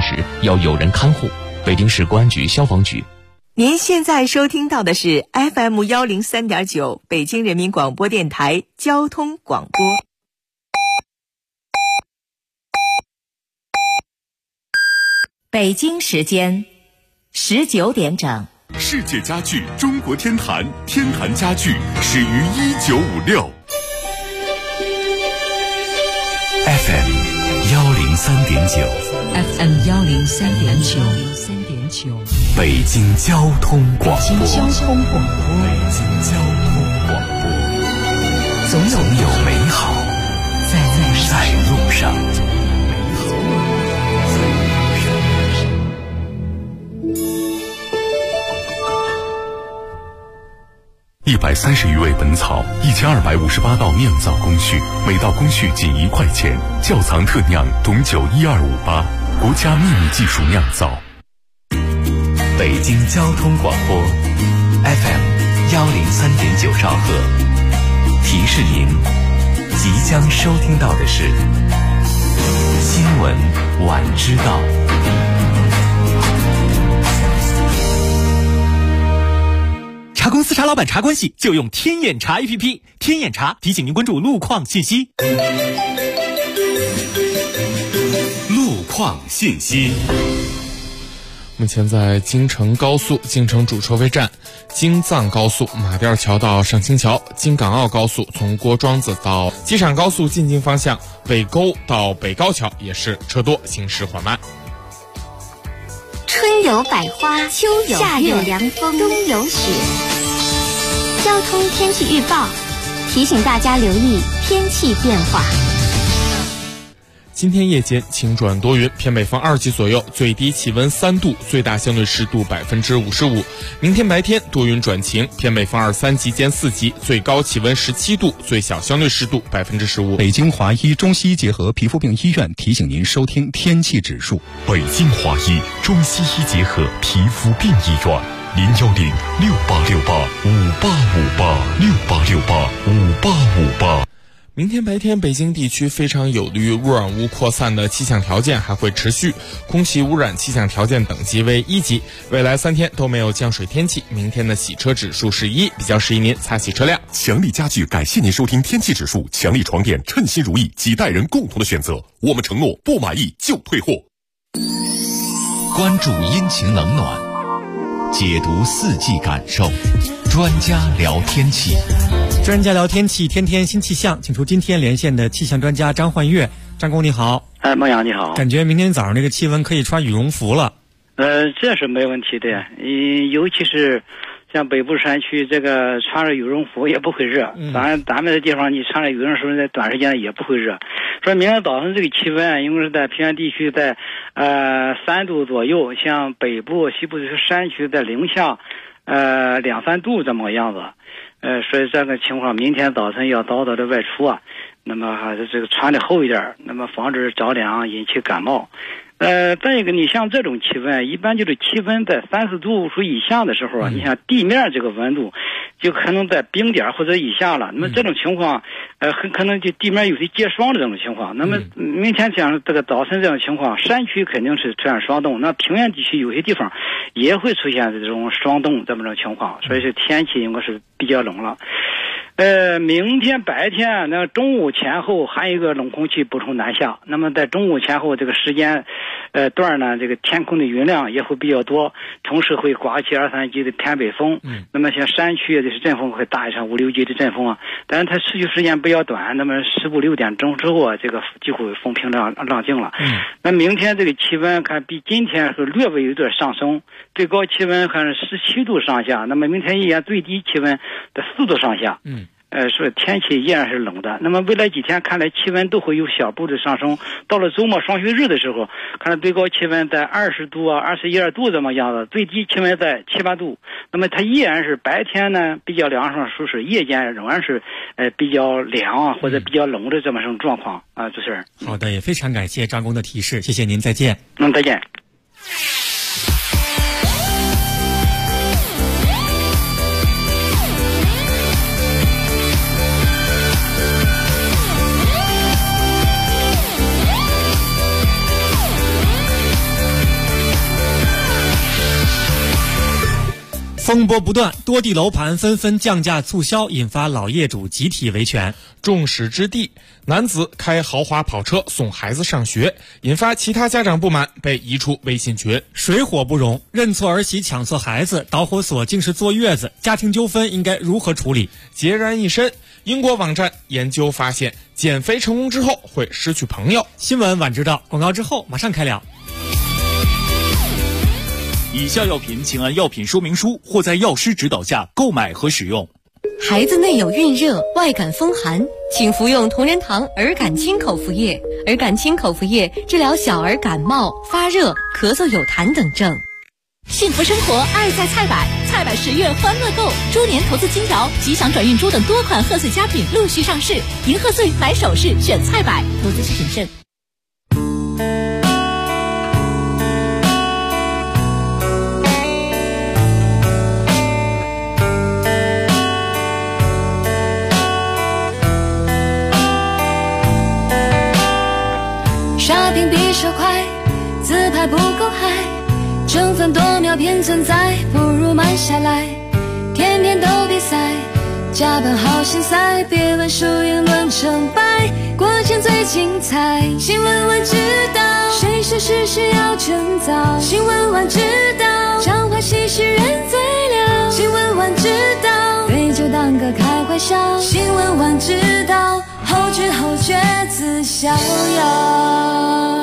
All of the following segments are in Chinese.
时要有人看护。北京市公安局消防局。 您现在收听到的是 FM 103.9北京人民广播电台交通广播。北京时间19点整。 世界家具中国天坛，天坛家具始于1956。 FM 103.9 FM 103.9 北京交通广播。 北京交通广播，总有美好在路上。 130余味本草，1258道酿造工序，每道工序仅1块钱。窖藏特酿董酒12588，国家秘密技术酿造。 北京交通广播 FM 103.9兆赫，提示您即将收听到的是新闻晚知道。 茶公司茶老板茶关系就用天眼查 APP， 天眼查提醒您关注路况信息。 路况信息。 目前在京承高速京承主收费站、京藏高速马甸桥到上清桥、京港澳高速从郭庄子到机场高速进京方向北沟到北高桥也是车多，行驶缓慢。 春有百花，秋有夏有凉风，冬有雪。交通天气预报提醒大家留意天气变化。 今天夜间晴转多云，偏北风2级左右，最低气温3度，最大相对湿度55%。明天白天多云转晴，偏北风2、3级间4级，最高气温17度，最小相对湿度15%。 北京华医中西医结合皮肤病医院提醒您收听天气指数。 北京华医中西医结合皮肤病医院，0106868586868685858。 明天白天北京地区非常有利于污染物扩散的气象条件还会持续，空气污染气象条件等级为1级，未来3天都没有降水天气，明天的洗车指数是1，比较适宜您擦洗车辆。 强力家具感谢您收听天气指数，强力床垫称心如意，几代人共同的选择，我们承诺不满意就退货。 关注阴晴冷暖，解读四季感受，专家聊天气。 专家聊天气，天天新气象，请出今天连线的气象专家张焕月。张工你好。 孟阳你好。 感觉明天早上这个气温可以穿羽绒服了。 这是没问题的，尤其是像北部山区，这个穿着羽绒服也不会热。咱们的地方你穿着羽绒服在短时间也不会热。说明天早上这个气温应该是在平原地区在3度左右，像北部西部这些山区在零下2、3度这么个样子。所以这个情况明天早晨要早早的外出啊，那么还是这个穿的厚一点，那么防止着凉引起感冒。再一个，你像这种气温，一般就是气温在30度以下的时候啊，你像地面这个温度就可能在冰点或者以下了。那么这种情况，很可能就地面有些结霜的这种情况。那么明天讲这个早晨这种情况，山区肯定是出现霜冻，那平原地区有些地方也会出现这种霜冻这么种情况，所以是天气应该是比较冷了。明天白天那中午前后还有一个冷空气补充南下，那么在中午前后这个时间段呢，这个天空的云量也会比较多，同时会刮起2、3级的偏北风。那么像山区的是阵风会大一场5、6级的阵风啊，但是它持续时间比较短，那么15、6点钟之后啊，这个就会风平浪静了。那明天这个气温看比今天是略微有点上升，最高气温还是17度上下，那么明天依然最低气温在4度上下。说天气依然是冷的。那么未来几天看来气温都会有小步的上升，到了周末双休日的时候，看来最高气温在20度啊、21、2度这么样子，最低气温在7、8度。那么它依然是白天呢比较凉爽舒适，夜间仍然是比较凉啊或者比较冷的这么一种状况啊，主持人。 好的，也非常感谢张工的提示，谢谢您，再见。 再见。 风波不断，多地楼盘纷纷降价促销，引发老业主集体维权。 众矢之的，男子开豪华跑车送孩子上学，引发其他家长不满，被移出微信群。 水火不容，认错儿媳抢错孩子，导火索竟是坐月子，家庭纠纷应该如何处理？ 孑然一身，英国网站研究发现，减肥成功之后会失去朋友。 新闻晚知道，广告之后马上开聊。 以下药品请按药品说明书或在药师指导下购买和使用。 孩子内有孕热、外感风寒，请服用同仁堂儿感清口服液。儿感清口服液治疗小儿感冒、发热、咳嗽有痰等症。 幸福生活，爱在菜百，菜百10月欢乐购，猪年投资金条、吉祥转运珠等多款贺岁佳品陆续上市。迎贺岁买首饰选菜百，投资需谨慎。 刷屏比手快，自拍不够嗨，争分夺秒偏存在，不如慢下来。天天都比赛，加班好心塞，别问输赢论成败，过程最精彩。新闻晚知道，谁说事事要趁早？新闻晚知道，常话细细人最了。新闻晚知道，对就当个开怀笑。新闻晚知道，后知后觉自逍遥。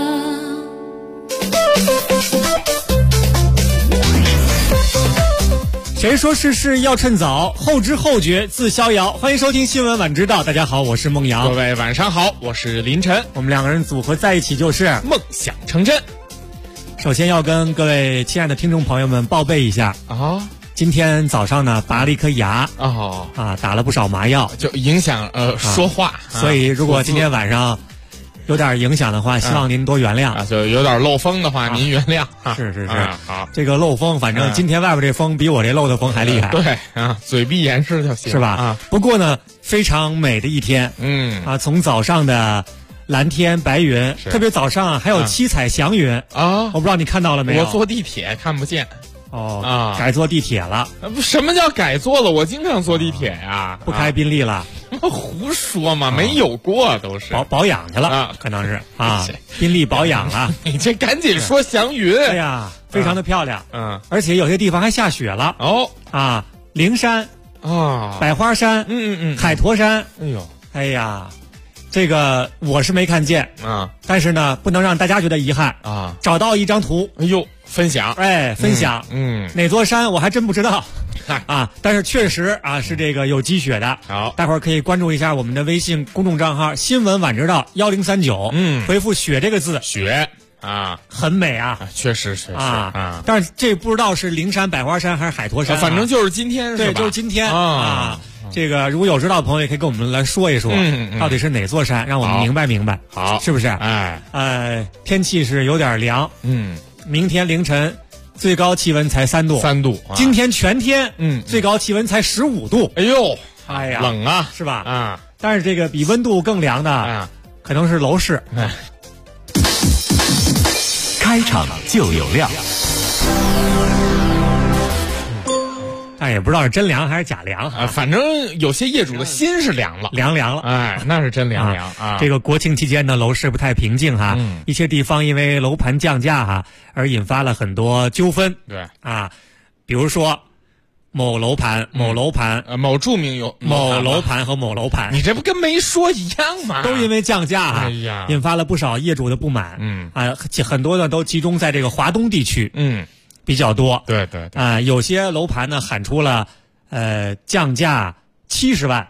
谁说事事要趁早？后知后觉自逍遥。欢迎收听新闻晚知道，大家好，我是孟阳。 各位晚上好，我是林晨。 我们两个人组合在一起就是梦想成真。 首先要跟各位亲爱的听众朋友们报备一下啊， 今天早上呢拔了一颗牙打了不少麻药， 就影响说话， 所以如果今天晚上有点影响的话，希望您多原谅就有点漏风的话，您原谅是好， 这个漏风，反正今天外边这风比我这漏的风还厉害。 对嘴闭严实就行， 是吧？不过呢，非常美的一天，从早上的蓝天白云，特别早上还有七彩祥云我不知道你看到了没有？ 我坐地铁看不见。 改坐地铁了？ 什么叫改坐了？我经常坐地铁呀， 不开宾利了？ 胡说嘛，没有过，都是保养去了可能是宾利保养了。 你这赶紧说祥云。 哎呀，非常的漂亮，而且有些地方还下雪了灵山百花山，海坨山，哎呀，这个我是没看见但是呢，不能让大家觉得遗憾找到一张图， 分享， 分享，哪座山我还真不知道但是确实是这个有积雪的。 好， 待会儿可以关注一下我们的微信公众账号新闻晚知道1039，回复雪这个字， 雪很美确实但是这不知道是灵山百花山还是海坨山反正就是今天， 对，就是今天这个如果有知道的朋友也可以跟我们来说一说到底是哪座山，让我们明白明白。 好， 是不是？天气是有点凉，明天凌晨最高气温才3度，今天全天最高气温才15度。 哎呀，冷啊， 是吧？但是这个比温度更凉的可能是楼市。 开场就有料。 但也不知道是真凉还是假凉反正有些业主的心是凉了， 凉了， 那是真凉这个国庆期间呢，楼市不太平静一些地方因为楼盘降价而引发了很多纠纷。 对比如说某楼盘、 某著名有某楼盘和某楼盘， 你这不跟没说一样吗？ 都因为降价引发了不少业主的不满。很多呢都集中在这个华东地区。比较多， 对有些楼盘呢喊出了降价70万，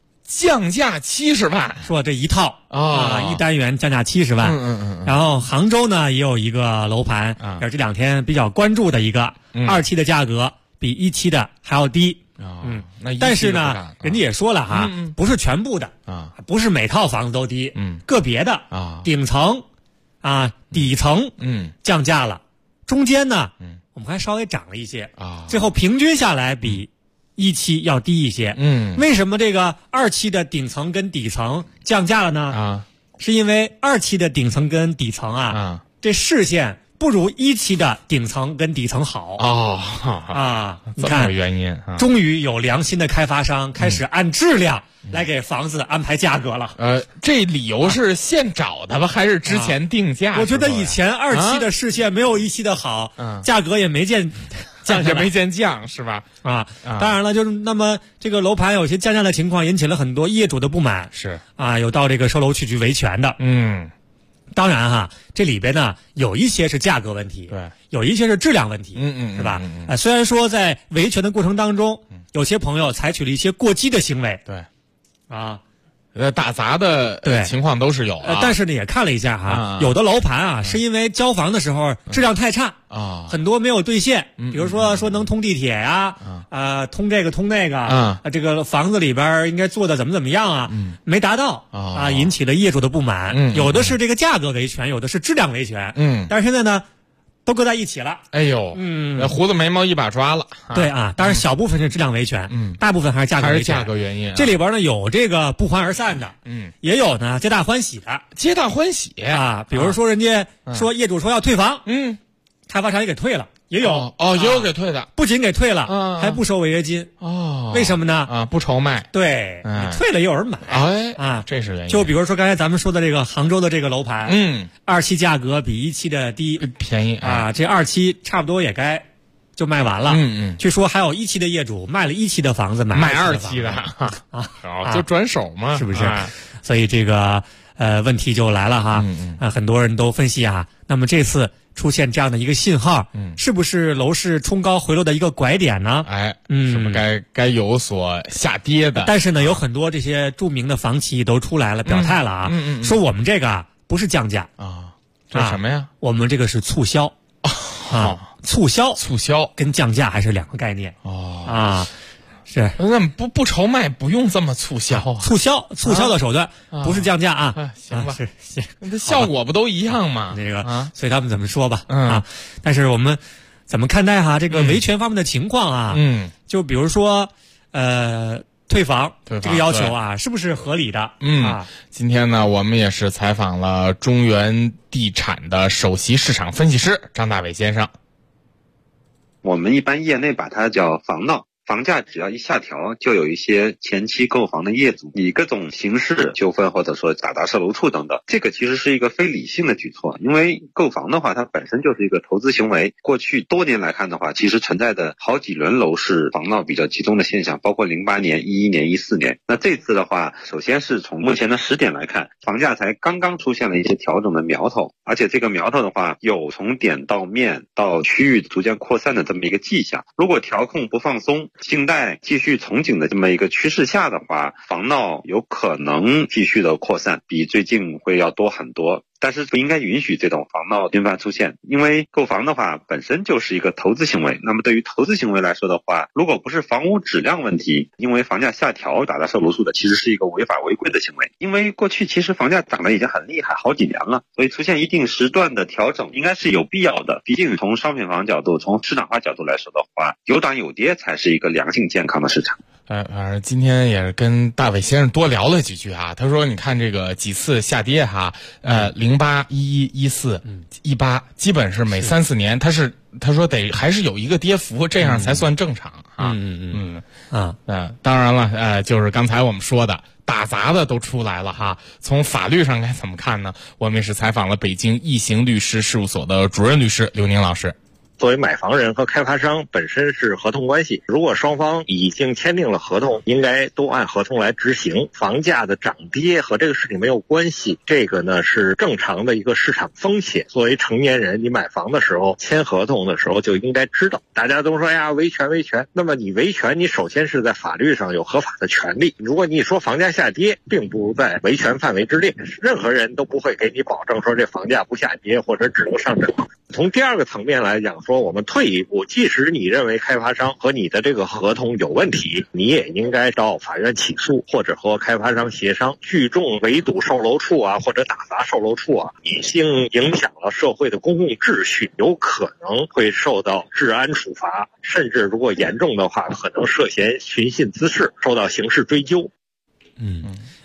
说这一套一单元降价70万。然后杭州呢也有一个楼盘也是这两天比较关注的一个2期的价格比1期的还要低但是呢人家也说了不是全部的不是每套房子都低个别的顶层底层降价了，中间呢我们还稍微涨了一些最后平均下来比1期要低一些。为什么这个2期的顶层跟底层降价了呢？是因为2期的顶层跟底层这视线不如一期的顶层跟底层好你看原因终于有良心的开发商开始按质量来给房子安排价格了。 这理由是现找的吧，还是之前定价？ 我觉得以前二期的视线没有一期的好，价格也没见降下来， 没见降是吧？ 当然了，就是那么这个楼盘有些降价的情况，引起了很多业主的不满， 是有到这个售楼处去维权的。当然这里边呢有一些是价格问题， 对， 有一些是质量问题，是吧？虽然说在维权的过程当中，有些朋友采取了一些过激的行为， 对， 打砸的情况都是有但是呢也看了一下有的楼盘是因为交房的时候质量太差很多没有兑现，比如说能通地铁呀，通这个通那个，这个房子里边应该做的怎么样没达到引起了业主的不满。有的是这个价格维权，有的是质量维权，但是现在呢都搁在一起了。 哎呦，胡子眉毛一把抓了。 对当然小部分是质量维权，大部分还是价格维权， 还是价格原因。 这里边呢有这个不欢而散的，也有呢皆大欢喜的。 皆大欢喜比如说人家说业主说要退房，开发商也给退了，也有也有给退的， 不仅给退了，还不收违约金。为什么呢？ 不愁卖。 对，你退了也有人买。 这是原因。 就比如说刚才咱们说的这个杭州的这个楼盘，二期价格比一期的便宜这二期差不多也该就卖完了。据说还有一期的业主卖了一期的房子买二期的就转手嘛， 是不是？所以这个问题就来了很多人都分析那么这次出现这样的一个信号，是不是楼市冲高回落的一个拐点呢？ 是不是该有所下跌的？ 但是呢，有很多这些著名的房企都出来了表态了说我们这个不是降价这是什么呀？ 我们这个是促销促销跟降价还是两个概念是那不愁卖，不用这么促销促销的手段不是降价行吧？ 是效果不都一样吗？ 这个随他们怎么说吧但是我们怎么看待这个维权方面的情况就比如说退房这个要求是不是合理的？ 今天呢，我们也是采访了中原地产的首席市场分析师张大伟先生。 我们一般业内把它叫房闹。房价只要一下调，就有一些前期购房的业主以各种形式纠纷或者说打售楼处等等，这个其实是一个非理性的举措。因为购房的话它本身就是一个投资行为，过去多年来看的话，其实存在的好几轮楼市房闹比较集中的现象，包括08年、11年、14年。那这次的话，首先是从目前的时点来看，房价才刚刚出现了一些调整的苗头，而且这个苗头的话有从点到面到区域逐渐扩散的这么一个迹象。如果调控不放松，信贷继续从紧的这么一个趋势下的话，房闹有可能继续的扩散，比最近会要多很多。但是不应该允许这种房闹频繁出现，因为购房的话本身就是一个投资行为。那么对于投资行为来说的话，如果不是房屋质量问题，因为房价下调打售楼处的，其实是一个违法违规的行为。因为过去其实房价涨得已经很厉害，好几年了，所以出现一定时段的调整应该是有必要的。毕竟从商品房角度，从市场化角度来说的话，有涨有跌才是一个良性健康的市场。 今天也是跟大伟先生多聊了几句他说你看这个几次下跌08、11、14、18，基本是每3-4年他说得还是有一个跌幅，这样才算正常当然了就是刚才我们说的打砸的都出来了从法律上该怎么看呢？我们也是采访了北京易行律师事务所的主任律师刘宁老师。 作为买房人和开发商本身是合同关系，如果双方已经签订了合同，应该都按合同来执行。房价的涨跌和这个事情没有关系，这个呢是正常的一个市场风险。作为成年人，你买房的时候签合同的时候就应该知道。大家都说维权，那么你维权，你首先是在法律上有合法的权利。如果你说房价下跌，并不在维权范围之内，任何人都不会给你保证说这房价不下跌或者只能上涨。从第二个层面来讲说，我们退一步，即使你认为开发商和你的这个合同有问题，你也应该到法院起诉，或者和开发商协商。聚众围堵售楼处或者打砸售楼处已经影响了社会的公共秩序，有可能会受到治安处罚，甚至如果严重的话，可能涉嫌寻衅滋事，受到刑事追究。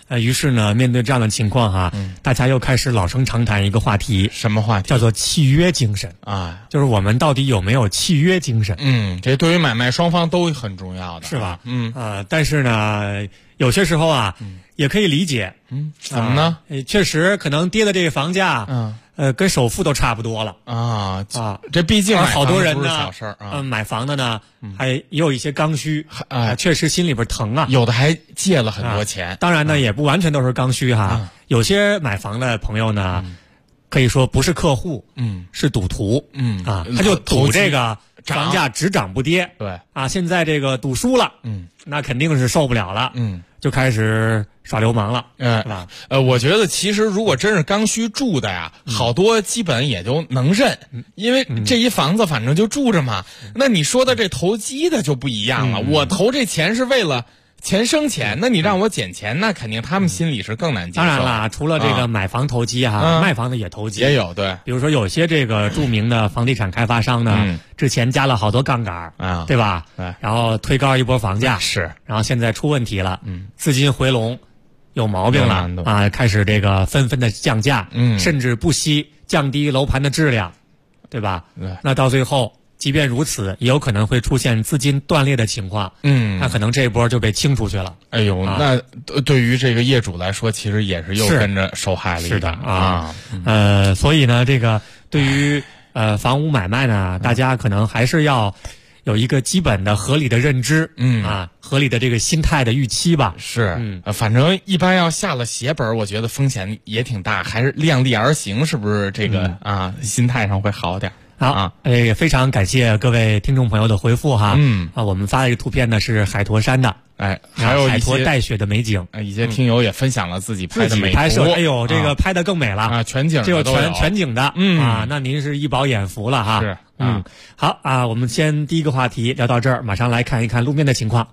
于是呢，面对这样的情况哈，大家又开始老生常谈一个话题， 什么话题？ 叫做契约精神啊， 就是我们到底有没有契约精神？ 这对于买卖双方都很重要的， 是吧？但是呢，有些时候啊，也可以理解， 怎么呢？ 确实可能跌的这个房价，跟首付都差不多了这毕竟好多人呢， 小事儿买房的呢，也有一些刚需，确实心里边疼啊， 有的还借了很多钱。 当然呢，也不完全都是刚需哈，有些买房的朋友呢，可以说不是客户，是赌徒，他就赌这个房价只涨不跌， 对现在这个赌输了，那肯定是受不了了，就开始耍流氓了，是吧？ 我觉得其实如果真是刚需住的呀，好多基本也就能认，因为这一房子反正就住着嘛。那你说的这投机的就不一样了，我投这钱是为了钱生钱，那你让我减钱，那肯定他们心里是更难接受。 当然了，除了这个买房投机卖房的也投机， 也有对。 比如说有些这个著名的房地产开发商呢，之前加了好多杠杆对吧？然后推高一波房价， 是， 然后现在出问题了，资金回笼有毛病了开始这个纷纷的降价，甚至不惜降低楼盘的质量，对吧？那到最后，即便如此，也有可能会出现资金断裂的情况，那可能这一波就被清出去了。 哎呦，那对于这个业主来说，其实也是又跟着受害了一个所以呢，这个对于房屋买卖呢，大家可能还是要有一个基本的合理的认知，合理的这个心态的预期吧。 是，反正一般要下了血本，我觉得风险也挺大，还是量力而行，是不是？这个心态上会好点。 好，也非常感谢各位听众朋友的回复哈。我们发的一个图片呢是海坨山的， 还有海坨带雪的美景。 一些听友也分享了自己拍的美图， 拍摄，哎呦，这个拍的更美了全景， 这有全景的，那您是一饱眼福了哈。 是， 好我们先第一个话题聊到这儿，马上来看一看路面的情况。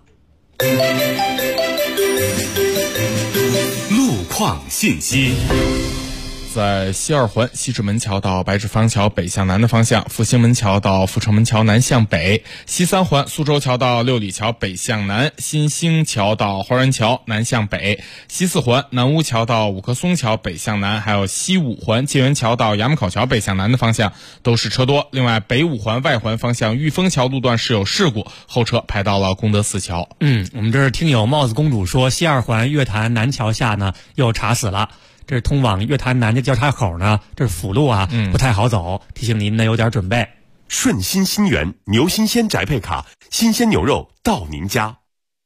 路况信息。 在西二环西直门桥到白纸坊桥北向南的方向，复兴门桥到阜成门桥南向北，西三环苏州桥到六里桥北向南，新兴桥到花园桥南向北，西四环南坞桥到五棵松桥北向南，还有西五环界园桥到衙门口桥北向南的方向都是车多。另外北五环外环方向玉峰桥路段是有事故，后车排到了功德寺桥。 我们这儿听友帽子公主说，西二环月坛南桥下呢又查死了。这是通往月坛南的交叉口呢，这是辅路不太好走，提醒您呢有点准备。 顺心新源牛新鲜宅配卡，新鲜牛肉到您家。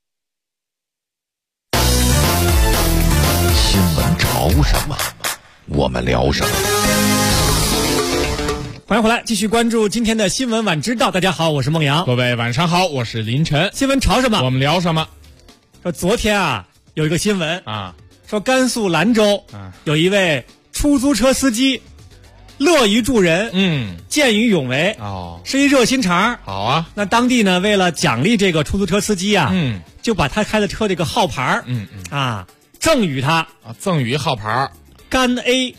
新闻潮什么，我们聊什么。 欢迎回来，继续关注今天的新闻晚知道。大家好，我是孟阳。 各位晚上好，我是林晨。 新闻潮什么， 我们聊什么。 说昨天有一个新闻说甘肃兰州有一位出租车司机乐于助人，见义勇为，是一热心肠。 好啊， 那当地呢为了奖励这个出租车司机就把他开的车这个号牌赠予他赠予号牌甘 A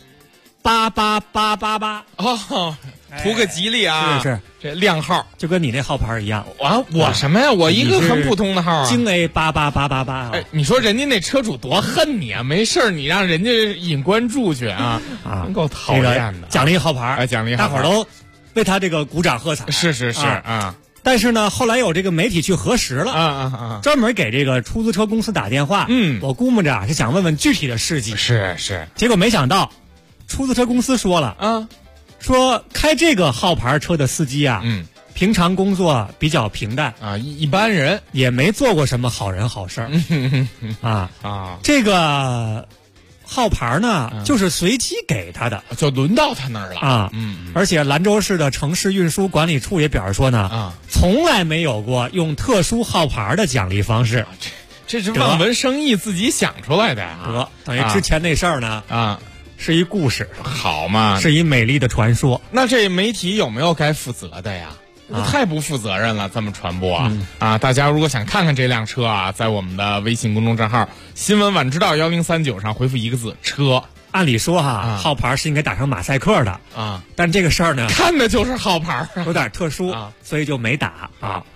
88888 图个吉利啊！ 是这靓号就跟你那号牌一样我什么呀？我一个很普通的号京 A 88888 你说人家那车主多恨你啊！没事你让人家引关注去真够讨厌的。 奖励号牌奖励号牌， 大伙儿都为他这个鼓掌喝彩。 是但是呢，后来有这个媒体去核实了专门给这个出租车公司打电话我估摸着是想问问具体的事迹。 是结果没想到出租车公司说了说开这个号牌车的司机平常工作比较平淡一般人也没做过什么好人好事这个号牌呢就是随机给他的， 就轮到他那儿了而且兰州市的城市运输管理处也表示说呢从来没有过用特殊号牌的奖励方式。 这是望文生义自己想出来的等于之前那事儿呢是一故事， 好嘛， 是一美丽的传说。 那这媒体有没有该负责的呀？太不负责任了，这么传播大家如果想看看这辆车在我们的微信公众账号新闻晚知道1039上回复一个字车。 按理说号牌是应该打上马赛克的但这个事儿呢看的就是号牌有点特殊所以就没打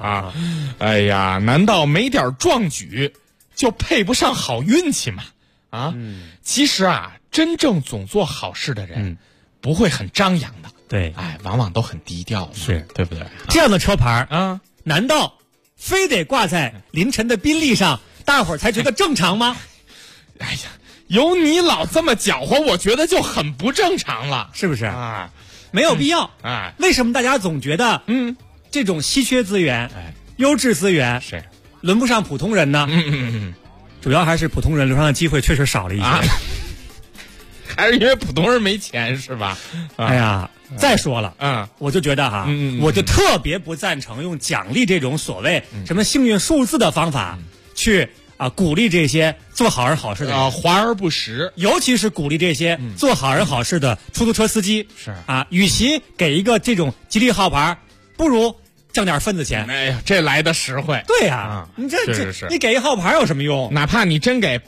哎呀，难道没点壮举就配不上好运气吗？ 啊。其实啊，真正总做好事的人，不会很张扬的。 对， 哎，往往都很低调， 是对不对？ 这样的车牌啊， 难道非得挂在凌晨的宾利上，大伙儿才觉得正常吗？ 哎呀，有你老这么搅和，我觉得就很不正常了， 是不是啊？ 没有必要。 哎， 为什么大家总觉得这种稀缺资源、优质资源是轮不上普通人呢？主要还是普通人流上的机会确实少了一些。 还是因为普通人没钱是吧？ 哎呀，再说了，我就觉得哈，我就特别不赞成用奖励这种所谓什么幸运数字的方法去鼓励这些做好人好事的人， 华而不实， 尤其是鼓励这些做好人好事的出租车司机。 是与其给一个这种吉利号牌，不如挣点份子钱。 哎呀，这来的实惠。 对呀，你这你给一号牌有什么用？ 哪怕你真给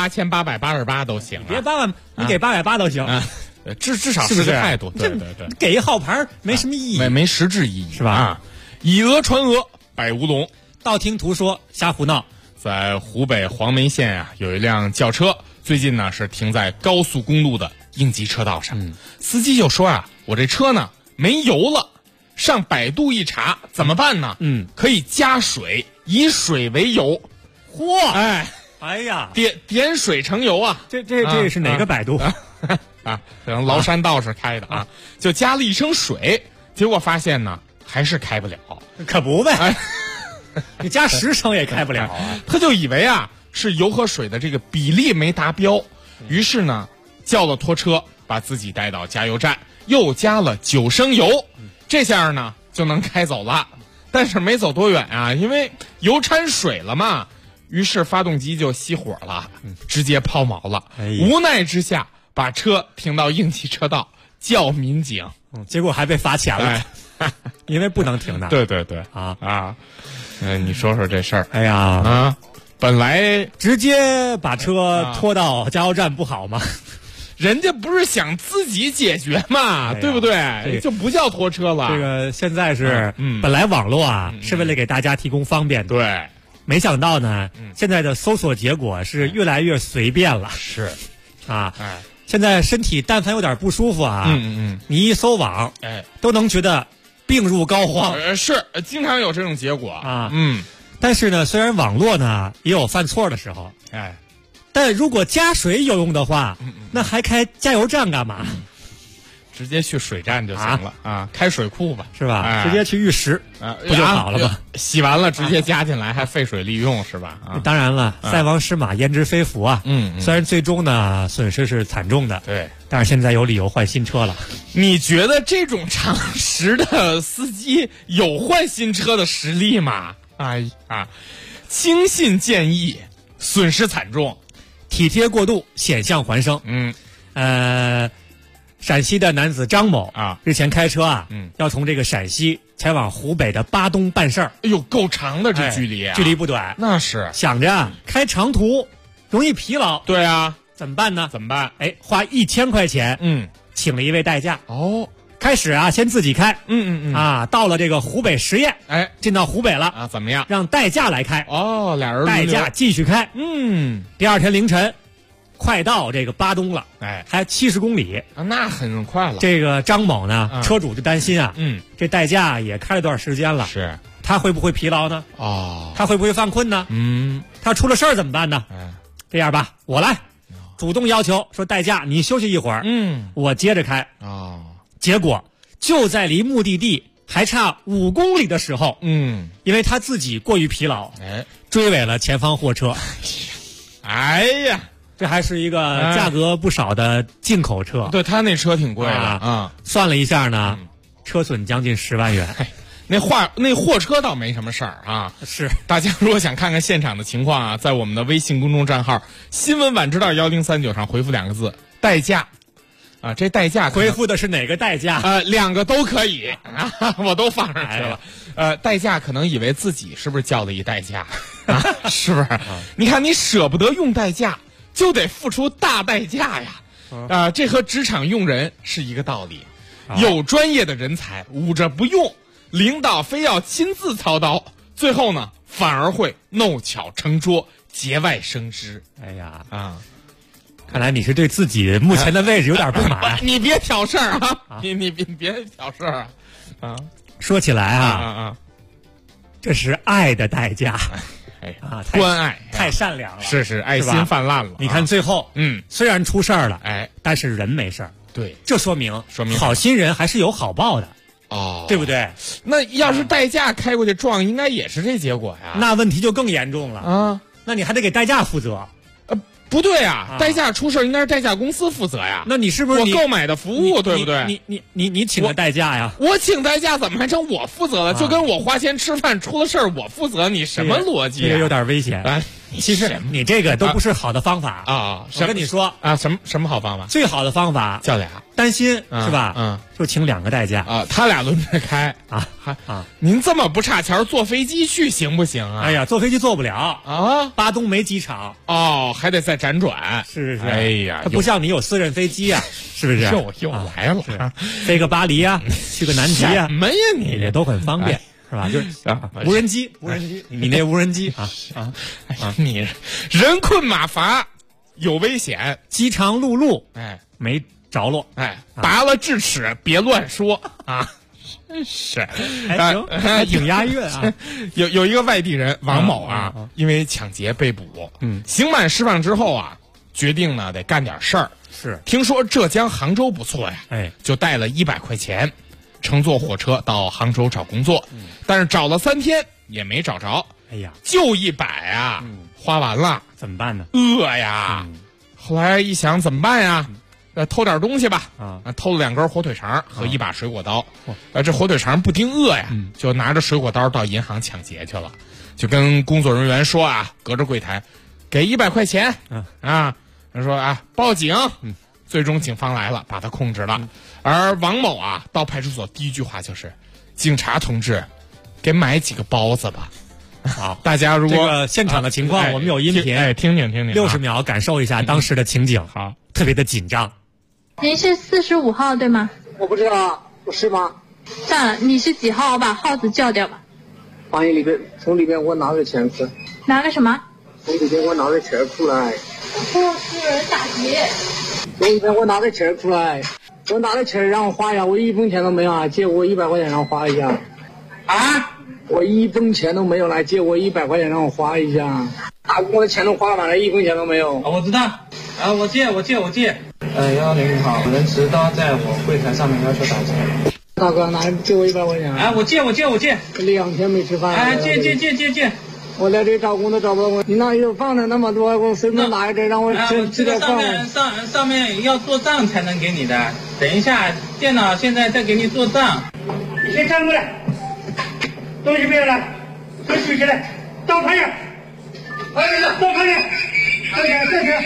88888都行， 别8万，你给880都行。 至少是个态度。对， 给一号牌没什么意义， 没实质意义， 是吧？ 以讹传讹，百无龙。 道听途说，瞎胡闹。 在湖北黄梅县有一辆轿车，最近呢是停在高速公路的应急车道上。司机就说我这车呢没油了，上百度一查，怎么办呢？可以加水，以水为油。 嚯！ 哎呀，点水成油啊！ 这是哪个百度？ 可能崂山道士开的就加了一升水，结果发现呢还是开不了， 可不呗。你加10升也开不了他就以为是油和水的这个比例没达标，于是呢叫了拖车把自己带到加油站，又加了9升油，这下呢就能开走了。但是没走多远因为油掺水了嘛，于是发动机就熄火了，直接抛锚了。无奈之下把车停到应急车道，叫民警， 结果还被罚钱了。因为不能停的。 对你说说这事儿。 哎呀本来直接把车拖到加油站不好吗？ 人家不是想自己解决嘛，对不对？就不叫拖车了。 这个现在是本来网络是为了给大家提供方便的， 对， 没想到呢现在的搜索结果是越来越随便了。 是现在身体但凡有点不舒服你一搜网都能觉得病入膏肓。 是经常有这种结果但是呢，虽然网络呢也有犯错的时候，但如果加水有用的话，那还开加油站干嘛？ 直接去水站就行了开水库吧， 是吧？直接去浴室不就好了吗？ 洗完了直接加进来，还费水利用是吧？ 当然了，塞翁失马焉知非福虽然最终呢损失是惨重的， 对， 但是现在有理由换新车了。 你觉得这种常识的司机有换新车的实力吗？轻信建议，损失惨重， 体贴过度，险象环生。陕西的男子张某日前开车要从这个陕西前往湖北的巴东办事儿。 哎呦，够长的这距离距离不短。 那是想着开长途容易疲劳， 对怎么办呢？花1000块钱请了一位代驾。开始先自己开，到了这个湖北十堰，进到湖北了怎么样？ 让代驾来开。 俩人代驾继续开。第二天凌晨，快到这个巴东了，还70公里那很快了。 这个张某呢，车主就担心这代驾也开了段时间了， 是他会不会疲劳呢？他会不会犯困呢？他出了事儿怎么办呢？这样吧，我来主动要求说，代驾你休息一会儿，我接着开。结果就在离目的地还差5公里的时候，因为他自己过于疲劳，追尾了前方货车。 哎呀， 这还是一个价格不少的进口车。 对，他那车挺贵的算了一下呢，车损将近10万元。 那货车倒没什么事儿是大家如果想看看现场的情况在我们的微信公众账号新闻晚知道1039上回复2个字代驾这代驾回复的是哪个代驾 ？2个都可以我都放上去了。代驾可能以为自己是不是叫了一代驾是不是？你看你舍不得用代驾，就得付出大代价呀这和职场用人是一个道理。有专业的人才捂着不用，领导非要亲自操刀，最后呢反而会弄巧成拙，节外生枝。 哎呀看来你是对自己目前的位置有点不满。 你别挑事儿啊！你别挑事儿啊！ 说起来啊，这是爱的代价。 关爱太善良了， 是爱心泛滥了。 你看最后，虽然出事儿了，但是人没事儿。 对， 这说明好心人还是有好报的。对不对？ 那要是代驾开过去撞，应该也是这结果呀。 那问题就更严重了啊！ 那你还得给代驾负责。 不对啊，代驾出事应该是代驾公司负责呀。 那你是不是我购买的服务，对不对？ 你请的代驾呀？ 我请代驾怎么还成我负责了？就跟我花钱吃饭出了事儿我负责，你什么逻辑？ 这个有点危险啊！其实你这个都不是好的方法啊！ 我跟你说啊，什么好方法？ 最好的方法叫俩， 担心是吧？就请2个代驾啊，他俩轮着开啊。您这么不差钱，坐飞机去行不行啊？ 哎呀，坐飞机坐不了啊！ 巴东没机场还得再辗转。 是。 哎呀， 它不像你有私人飞机啊，是不是？ 又来了， 飞个巴黎啊，去个南极啊， 什么呀你这都很方便。是吧？就是无人机，你那无人机你人困马乏，有危险， 饥肠辘辘，没着落， 拔了智齿，别乱说啊！真是， 还挺押韵啊。 有一个外地人王某啊，因为抢劫被捕，刑满释放之后啊，决定呢得干点事儿。 是， 听说浙江杭州不错呀，就带了100块钱。乘坐火车到杭州找工作，但是找了3天也没找着。 哎呀， 就100啊，花完了怎么办呢？ 饿呀！后来一想怎么办呀？偷点东西吧。偷了2根火腿肠和1把水果刀。这火腿肠不丁饿呀，就拿着水果刀到银行抢劫去了。就跟工作人员说啊，隔着柜台，给100块钱。人说啊，报警。最终警方来了，把他控制了。而王某啊，到派出所第一句话就是：“警察同志，给买几个包子吧。” 好， 大家如果这个现场的情况，我们有音频， 听听 ，60秒感受一下当时的情景。 好， 特别的紧张。 您是45号对吗？ 我不知道，我是吗？ 算了，你是几号？我把号子叫掉吧。 防疫里边，从里边我拿个钱出来。 拿个什么？ 从里边我拿个钱出来。 我是打劫。 从里边我拿个钱出来，我拿个钱让我花一下，我1分钱都没有啊，借我100块钱让我花一下。啊？我1分钱都没有来，借我100块钱让我花一下。打工的钱都花完了，1分钱都没有。 我知道。我借。110你好，人持刀在我柜台上面要求打钱。 大哥，借我100块钱。 我借。 2天没吃饭。 借。 我在这找工作找不到工，你那又放了那么多，我随便拿一点让我吃点饭。 上面要做账才能给你的，等一下电脑现在再给你做账。 你先站过来，东西没有了，手举起来，到旁边，到旁边，这边，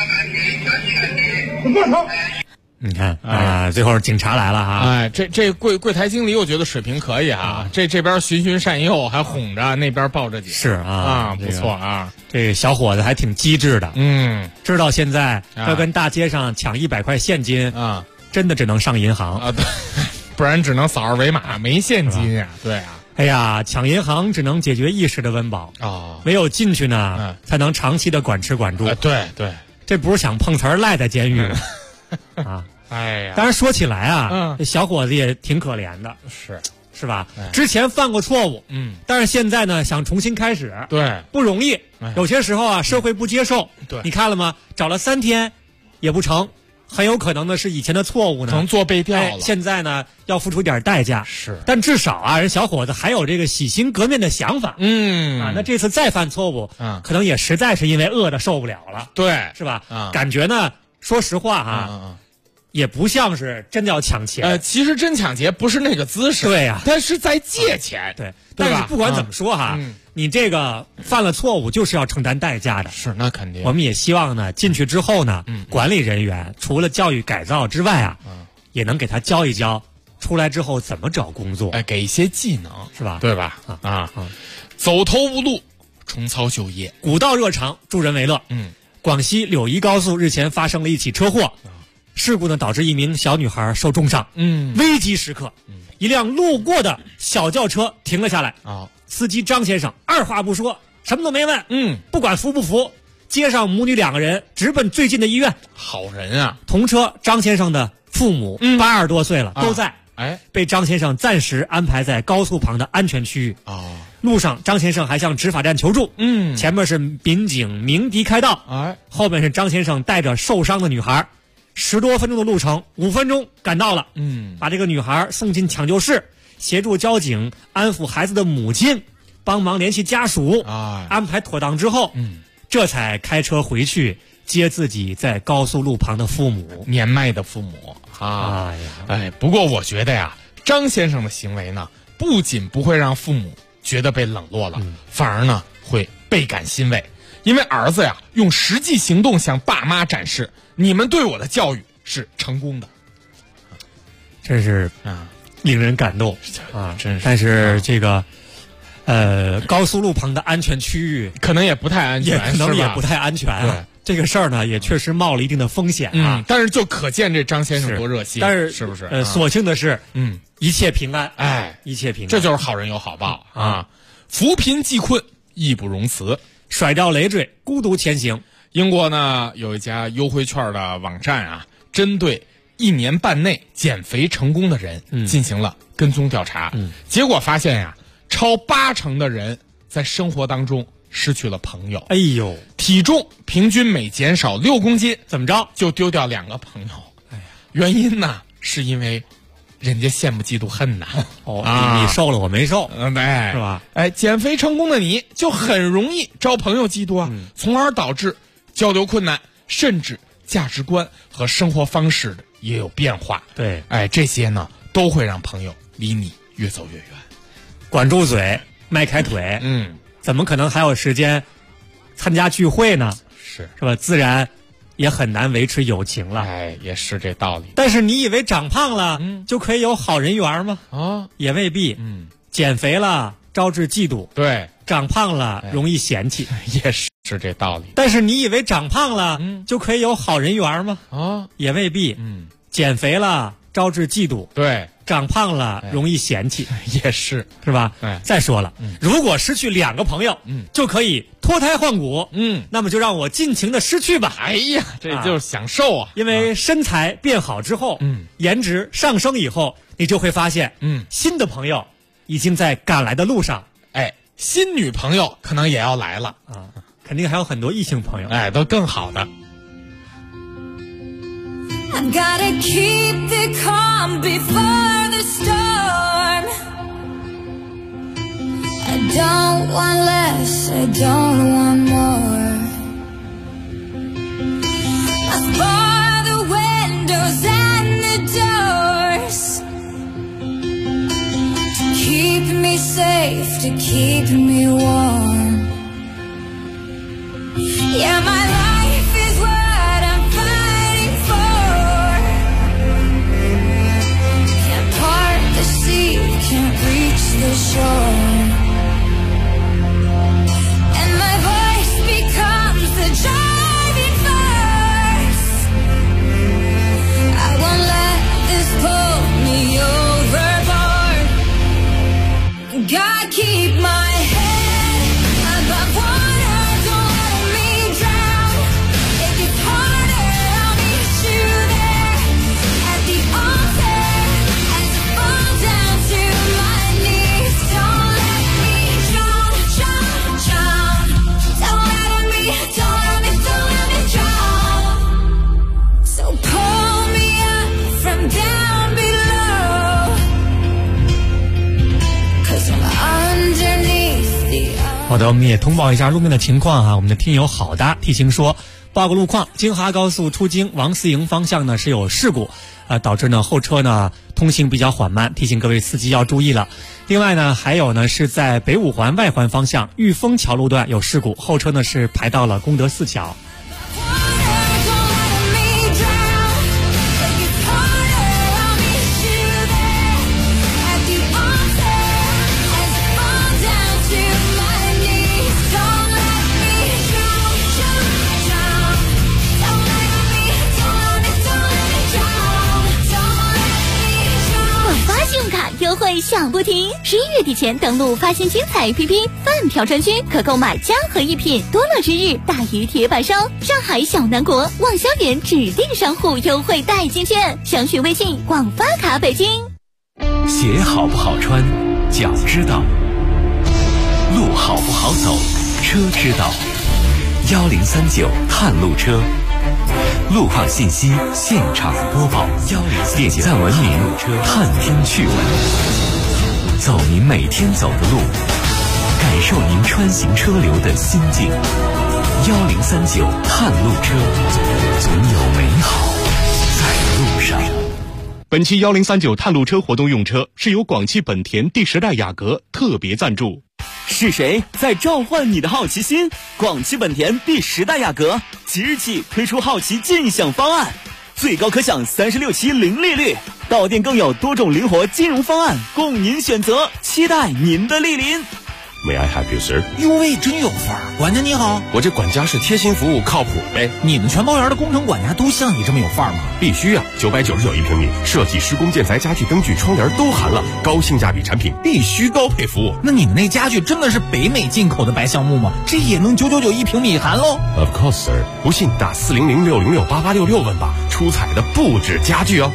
你过头。 你看啊，最后警察来了哈！ 这柜台经理我觉得水平可以啊，这边循循善诱，还哄着那边抱着紧。 是啊， 不错啊， 这个小伙子还挺机智的。知道现在要跟大街上抢100块现金啊， 真的只能上银行啊，对，不然只能扫2维码，没现金呀。对啊， 哎呀，抢银行只能解决一时的温饱啊， 没有进去呢，才能长期的管吃管住。 对， 这不是想碰瓷儿赖在监狱啊。 哎呀， 当然说起来啊，这小伙子也挺可怜的，是吧？之前犯过错误，但是现在呢想重新开始， 对， 不容易。有些时候啊，社会不接受， 对， 你看了吗？找了3天也不成，很有可能呢是以前的错误呢， 可能做背调了。 现在呢要付出点代价， 是， 但至少啊，人小伙子还有这个洗心革面的想法，那这次再犯错误，可能也实在是因为饿的受不了了， 对， 是吧？感觉呢，说实话哈。也不像是真的要抢钱， 其实真抢劫不是那个姿势， 对呀， 他是在借钱， 对，但是不管怎么说哈，你这个犯了错误就是要承担代价的， 是那肯定。 我们也希望呢，进去之后呢，管理人员除了教育改造之外啊，也能给他教一教，出来之后怎么找工作， 给一些技能， 是吧？ 对吧？走投无路，重操旧业， 古道热肠，助人为乐。广西柳宜高速日前发生了一起车祸。事故呢导致一名小女孩受重伤。危急时刻，一辆路过的小轿车停了下来。司机张先生二话不说，什么都没问，不管扶不扶， 接上母女2个人，直奔最近的医院。 好人啊！ 同车张先生的父母80多岁了，都在。被张先生暂时安排在高速旁的安全区域。路上张先生还向执法站求助。前面是民警鸣笛开道，后面是张先生带着受伤的女孩，10多分钟的路程，5分钟赶到了。把这个女孩送进抢救室，协助交警安抚孩子的母亲，帮忙联系家属，安排妥当之后，这才开车回去接自己在高速路旁的父母， 年迈的父母。不过我觉得呀，张先生的行为呢，不仅不会让父母觉得被冷落了，反而呢会倍感欣慰，因为儿子呀用实际行动向爸妈展示，你们对我的教育是成功的， 真是令人感动啊！ 真是。 但是这个高速路旁的安全区域可能也不太安全， 可能也不太安全啊。这个事儿呢，也确实冒了一定的风险啊。 但是就可见这张先生多热心， 但是是不是？ 所幸的是，一切平安，一切平安， 这就是好人有好报啊！扶贫济困，义不容辞， 甩掉累赘，孤独前行。 英国呢有一家优惠券的网站啊，针对1年半内减肥成功的人进行了跟踪调查，结果发现呀，超80%的人在生活当中失去了朋友。 哎呦， 体重平均每减少6公斤， 怎么着就丢掉2个朋友。哎呀，原因呢是因为人家羡慕嫉妒恨呐。 你瘦了我没瘦， 是吧？ 减肥成功的你就很容易招朋友嫉妒啊，从而导致交流困难，甚至价值观和生活方式也有变化。 对， 这些呢都会让朋友离你越走越远。 管住嘴，迈开腿，怎么可能还有时间参加聚会呢？是吧？自然也很难维持友情了。 也是这道理。 但是你以为长胖了就可以有好人缘吗？也未必。减肥了招致嫉妒， 对； 长胖了容易嫌弃， 也是这道理。 但是你以为长胖了就可以有好人缘吗？也未必。减肥了招致嫉妒， 对； 长胖了容易嫌弃， 也是吧？再说了，如果失去2个朋友，就可以脱胎换骨，那么就让我尽情的失去吧。 哎呀，这就是享受啊！ 因为身材变好之后，颜值上升以后，你就会发现，新的朋友已经在赶来的路上。 新女朋友可能也要来了啊，肯定还有很多异性朋友， 都更好的。 I gotta keep the calm before the storm. I don't want less, I don't want more. I've barred the windows and the doors to keep me safe, to keep me warm. Yeah, my life is what I'm fighting for. Can't part the sea, can't reach the shore. And my voice becomes the driving force. I won't let this pull me overboard. God, keep my head above water, don't let me drown. If it's harder, I'll meet you there at the altar as I fall down to my knees. Don't let me drown, drown, drown. Don't let me drown. So pull me up from down below, 'cause I'm underneath the 好的，我们也通报一下路面的情况啊。我们的听友好的提醒说，报个路况，京哈高速出京王四营方向呢是有事故，导致呢后车呢通行比较缓慢，提醒各位司机要注意了。另外呢，还有呢是在北五环外环方向玉峰桥路段有事故，后车呢是排到了功德寺桥。 优惠享不停。11月底前登录发现精彩 APP 饭票专区，可购买嘉禾一品。多乐之日大于铁板烧，上海小南国望萧园指定商户优惠代金券，详询微信广发卡北京。 鞋好不好穿，脚知道；路好不好走，车知道。1039探路车，路况信息现场播报。点赞文明，探听趣闻，走您每天走的路，感受您穿行车流的心境。1039探路车，总有美好在路上。 本期1039探路车活动用车是由广汽本田第10代雅阁特别赞助。 是谁在召唤你的好奇心？广汽本田第10代雅阁即日起推出好奇尽享方案，最高可享36期零利率，到店更有多种灵活金融方案供您选择，期待您的莅临。 May I help you, sir？ 哟喂，真有范儿！管家你好， 我这管家是贴心服务，靠谱呗。 你们全包园的工程管家都像你这么有范儿吗？ 必须啊！999一平米，设计、施工、建材、家具、灯具、窗帘都含了，高性价比产品，必须高配服务。 那你们那家具真的是北美进口的白橡木吗？这也能999一平米含喽 ？Of course, sir。不信打400-606-8866问吧，出彩的不止家具哦。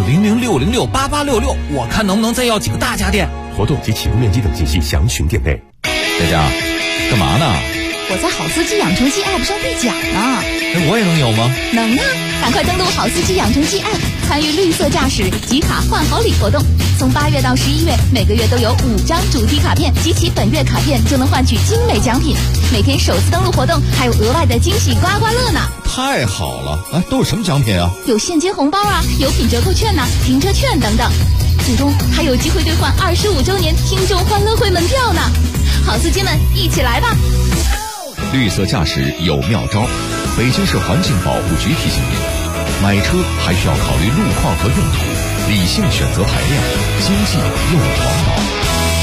400-606-8866，我看能不能再要几个大家电。 活动及启动面积等信息详询店内。 佳佳，干嘛呢？ 我在好司机养成记 App 上兑奖呢。 那我也能有吗？ 能啊！赶快登录好司机养成记 App， 参与绿色驾驶集卡换好礼活动。从8月到11月，每个月都有5张主题卡片，集齐本月卡片就能换取精美奖品。每天首次登录活动还有额外的惊喜刮刮乐呢！ 太好了！哎，都是什么奖品啊？ 有现金红包啊，有品折扣券呐、停车券等等。最终还有机会兑换25周年听众欢乐会门票呢！好司机们，一起来吧！ 绿色驾驶有妙招，北京市环境保护局提醒您：买车还需要考虑路况和用途，理性选择排量，经济又环保。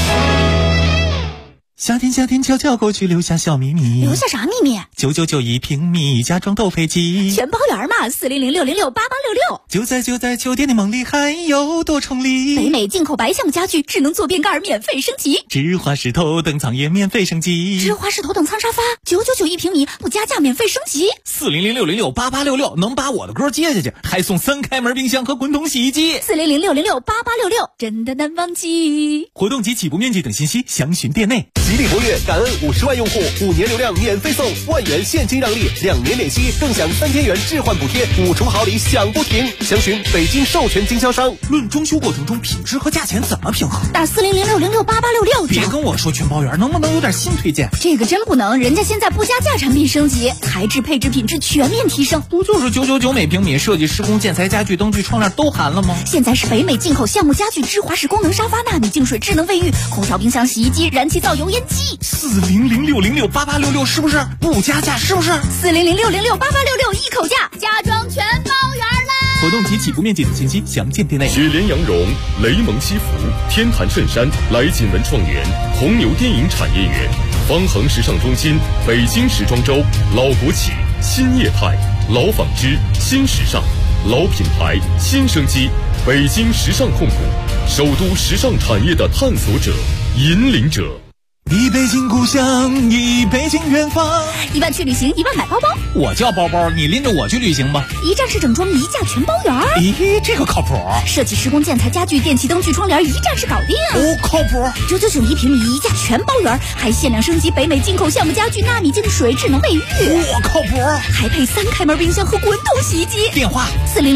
夏天夏天悄悄过去，留下小秘密。 留下啥秘密 ？999一平米，家装都配齐， 全包圆嘛！400-606-8866。 就在酒店的梦里，还有多重礼。 北美进口白橡木家具，智能坐便盖免费升级， 芝华士头等舱也免费升级， 芝华士头等舱沙发999一平米，不加价免费升级。 400-606-8866能把我的歌接下去，还送3开门冰箱和滚筒洗衣机。 400-606-8866真的难忘记。 活动及起步面积等信息详询店内。 吉利博越感恩50万用户，5年流量免费送1万元现金让利，2年免息，更享3千元置换补贴，5重好礼享不停。详询北京授权经销商。 论装修过程中品质和价钱怎么平衡？ 打400-606-8866。 别跟我说全包圆，能不能有点新推荐？ 这个真不能，人家现在不加价产品升级，材质、配置、品质全面提升。 不就是999每平米，设计、施工、建材、家具、灯具、窗帘都含了吗？ 现在是北美进口橡木家具、芝华士功能沙发、纳米净水、智能卫浴、空调、冰箱、洗衣机、燃气灶、油烟机。 400-606-8866是不是不加价？是不是 400-606-8866一口价，家装全包圆啦！ 活动及起步面积等信息详见店内。 雪莲羊绒、雷蒙西服、天坛衬衫、来锦文创园、红牛电影产业园、方恒时尚中心、北京时装周、老国企、新业态、老纺织、新时尚、老品牌、新生机，北京时尚控股，首都时尚产业的探索者、引领者。 一北京故乡，一北京远方。 1万去旅行，1万买包包。 我叫包包，你拎着我去旅行吧。 一站式整装，一价全包圆。 咦，这个靠谱。 设计、施工、建材、家具、电器、灯具、窗帘，一站式搞定。 哦，靠谱。 999一平米，一价全包圆，还限量升级北美进口橡木家具、纳米净水、智能卫浴。 我靠谱。 还配3开门冰箱和滚筒洗衣机。 电话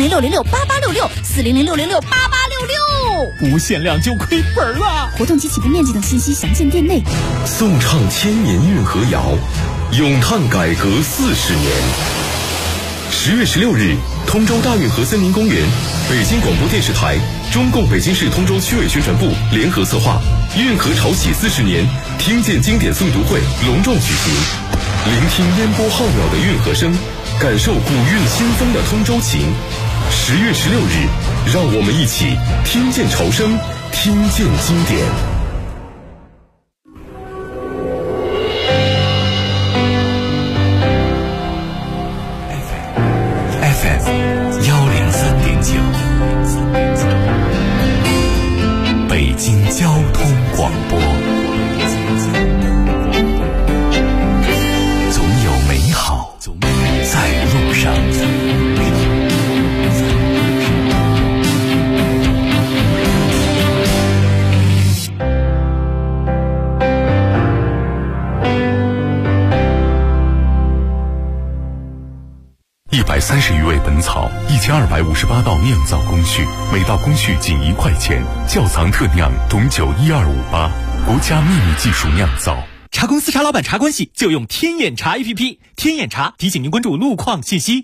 400-606-8866，400-606-8866。 不限量就亏本了。 活动及起步面积等信息详见店内。 颂唱千年运河谣，咏叹改革40年。10月16日，通州大运河森林公园，北京广播电视台、中共北京市通州区委宣传部联合策划运河潮起40年听见经典诵读会隆重举行，聆听烟波浩渺的运河声，感受古韵新风的通州情。10月16日，让我们一起听见潮声，听见经典。 103.9，北京交 130余味本草，1258道酿造工序，每道工序仅1块钱，窖藏特酿董酒12588，国家秘密技术酿造。 茶公司茶老板茶关系就用天眼茶 APP， 天眼茶提醒您关注路况信息。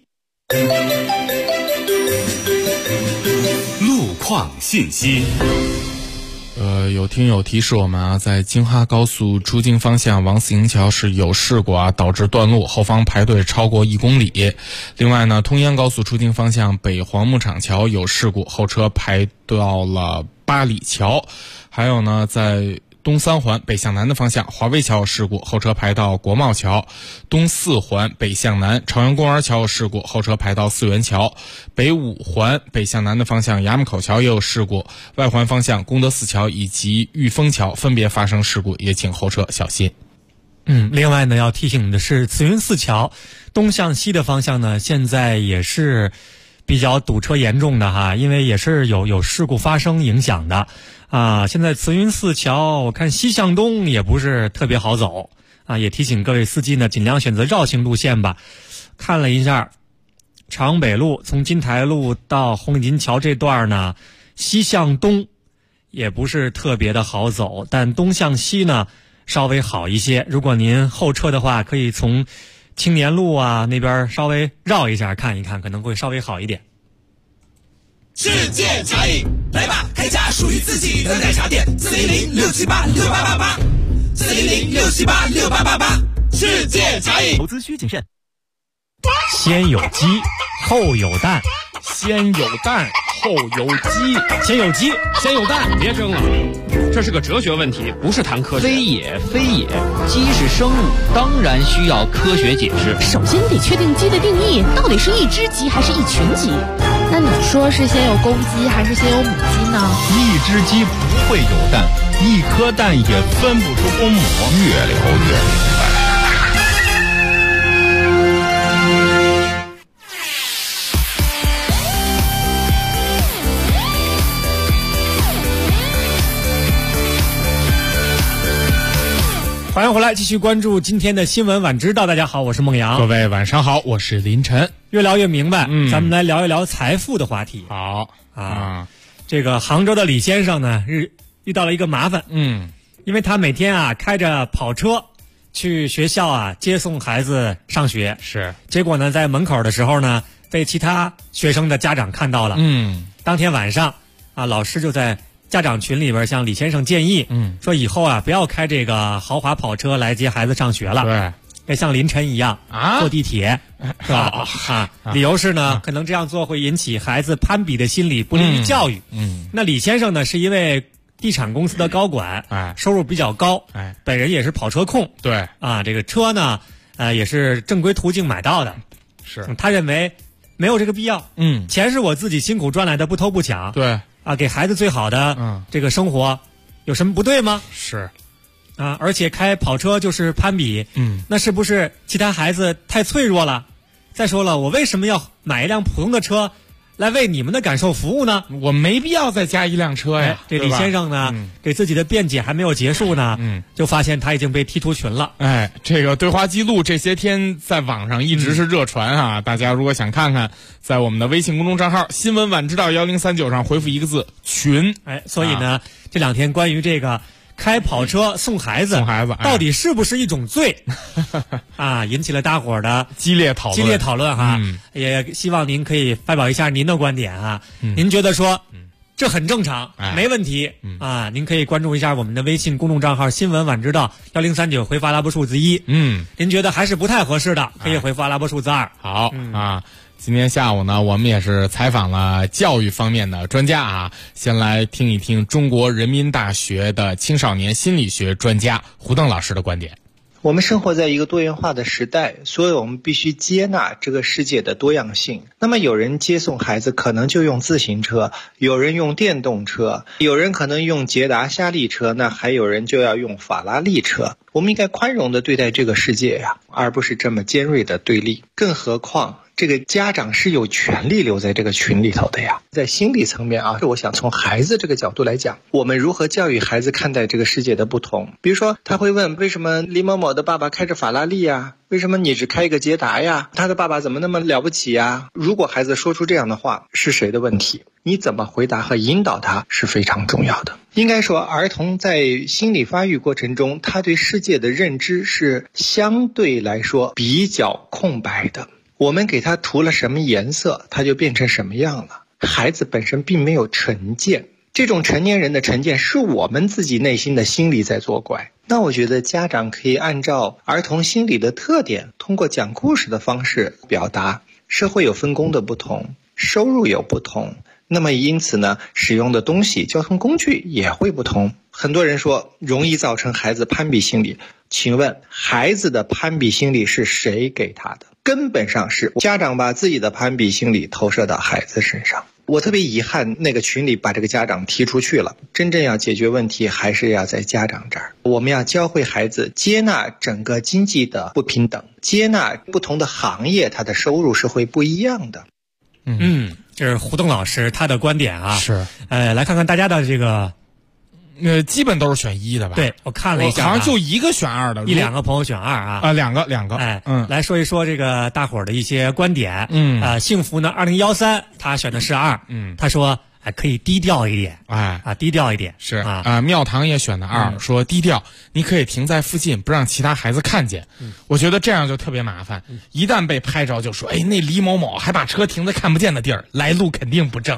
路况信息。 有听友提示我们啊，在京哈高速出京方向王四营桥是有事故啊，导致断路，后方排队超过1公里。另外呢，通燕高速出京方向北黄牧场桥有事故，后车排到了8里桥。还有呢，在东3环北向南的方向华威桥有事故，后车排到国贸桥；东4环北向南朝阳公园桥有事故，后车排到四元桥；北5环北向南的方向衙门口桥也有事故，外环方向功德寺桥以及玉峰桥分别发生事故，也请后车小心。 另外呢，要提醒的是慈云寺桥东向西的方向呢，现在也是比较堵车严重的哈，因为也是有事故发生影响的啊。现在慈云寺桥我看西向东也不是特别好走啊，也提醒各位司机呢尽量选择绕行路线吧。看了一下长北路从金台路到红领巾桥这段呢，西向东也不是特别的好走，但东向西呢稍微好一些。如果您后车的话，可以从青年路啊那边稍微绕一下看一看，可能会稍微好一点。 世界茶饮，来吧，开家属于自己的奶茶店，400-678-6888，400-678-6888，世界茶饮。 投资需谨慎。 先有鸡，后有蛋。 先有蛋，后有鸡。 先有鸡，先有蛋。 别争了，这是个哲学问题，不是谈科学。 非也，非也，鸡是生物，当然需要科学解释。 首先得确定鸡的定义，到底是一只鸡还是一群鸡？那你说是先有公鸡还是先有母鸡呢？ 一只鸡不会有蛋，一颗蛋也分不出公母。 越聊越明白。 欢迎回来，继续关注今天的新闻晚知道。大家好，我是孟阳。 各位晚上好，我是林晨。 越聊越明白，咱们来聊一聊财富的话题。 好啊， 这个杭州的李先生呢，遇到了一个麻烦。因为他每天啊开着跑车去学校啊接送孩子上学， 是。 结果呢，在门口的时候呢，被其他学生的家长看到了。当天晚上啊，老师就在家长群里边向李先生建议，说以后啊不要开这个豪华跑车来接孩子上学了， 对， 要像凌晨一样坐地铁，是吧？理由是呢，可能这样做会引起孩子攀比的心理，不利于教育。那李先生呢是一位地产公司的高管，收入比较高，本人也是跑车控， 对啊，这个车呢也是正规途径买到的， 是他认为没有这个必要，钱是我自己辛苦赚来的，不偷不抢， 对。 啊，给孩子最好的这个生活，有什么不对吗？ 是， 啊，而且开跑车就是攀比，那是不是其他孩子太脆弱了？再说了，我为什么要买一辆普通的车来为你们的感受服务呢？ 我没必要再加一辆车呀。 这李先生呢，给自己的辩解还没有结束呢，就发现他已经被踢出群了。 这个对话记录这些天在网上一直是热传啊，大家如果想看看，在我们的微信公众账号新闻晚知道1039上回复一个字群。 所以呢，这两天关于这个开跑车送孩子到底是不是一种罪啊，引起了大伙儿的激烈讨论哈。也希望您可以发表一下您的观点啊。您觉得说这很正常，没问题啊？您可以关注一下我们的微信公众账号新闻晚知道1039，回复阿拉伯数字1。您觉得还是不太合适的，可以回复阿拉伯数字2。 好啊。今天下午呢，我们也是采访了教育方面的专家啊。先来听一听中国人民大学的青少年心理学专家胡邓老师的观点。 我们生活在一个多元化的时代，所以我们必须接纳这个世界的多样性。那么有人接送孩子可能就用自行车，有人用电动车，有人可能用捷达夏利车，那还有人就要用法拉利车。我们应该宽容地对待这个世界呀，而不是这么尖锐的对立。更何况这个家长是有权利留在这个群里头的呀。在心理层面啊，我想从孩子这个角度来讲，我们如何教育孩子看待这个世界的不同。比如说他会问，为什么李某某的爸爸开着法拉利呀？为什么你只开一个捷达呀？他的爸爸怎么那么了不起呀？如果孩子说出这样的话，是谁的问题？你怎么回答和引导他是非常重要的。应该说，儿童在心理发育过程中，他对世界的认知是相对来说比较空白的。我们给他涂了什么颜色，他就变成什么样了。孩子本身并没有成见，这种成年人的成见是我们自己内心的心理在作怪。那我觉得家长可以按照儿童心理的特点，通过讲故事的方式表达。社会有分工的不同，收入有不同，那么因此呢，使用的东西、交通工具也会不同。很多人说容易造成孩子攀比心理，请问孩子的攀比心理是谁给他的？根本上是家长把自己的攀比心理投射到孩子身上。我特别遗憾那个群里把这个家长踢出去了，真正要解决问题还是要在家长这儿。我们要教会孩子接纳整个经济的不平等，接纳不同的行业它的收入是会不一样的。 这是胡东老师他的观点啊。 是， 来看看大家的这个， 基本都是选1的吧？ 对，我看了一下， 好像就一个选2的 ，1、2个朋友选2啊。 两个。 来说一说这个大伙儿的一些观点。幸福呢，2013他选的是2。他说可以低调一点。低调一点是啊。庙堂也选的2，说低调，你可以停在附近，不让其他孩子看见。我觉得这样就特别麻烦，一旦被拍着就说，那李某某还把车停在看不见的地儿，来路肯定不正。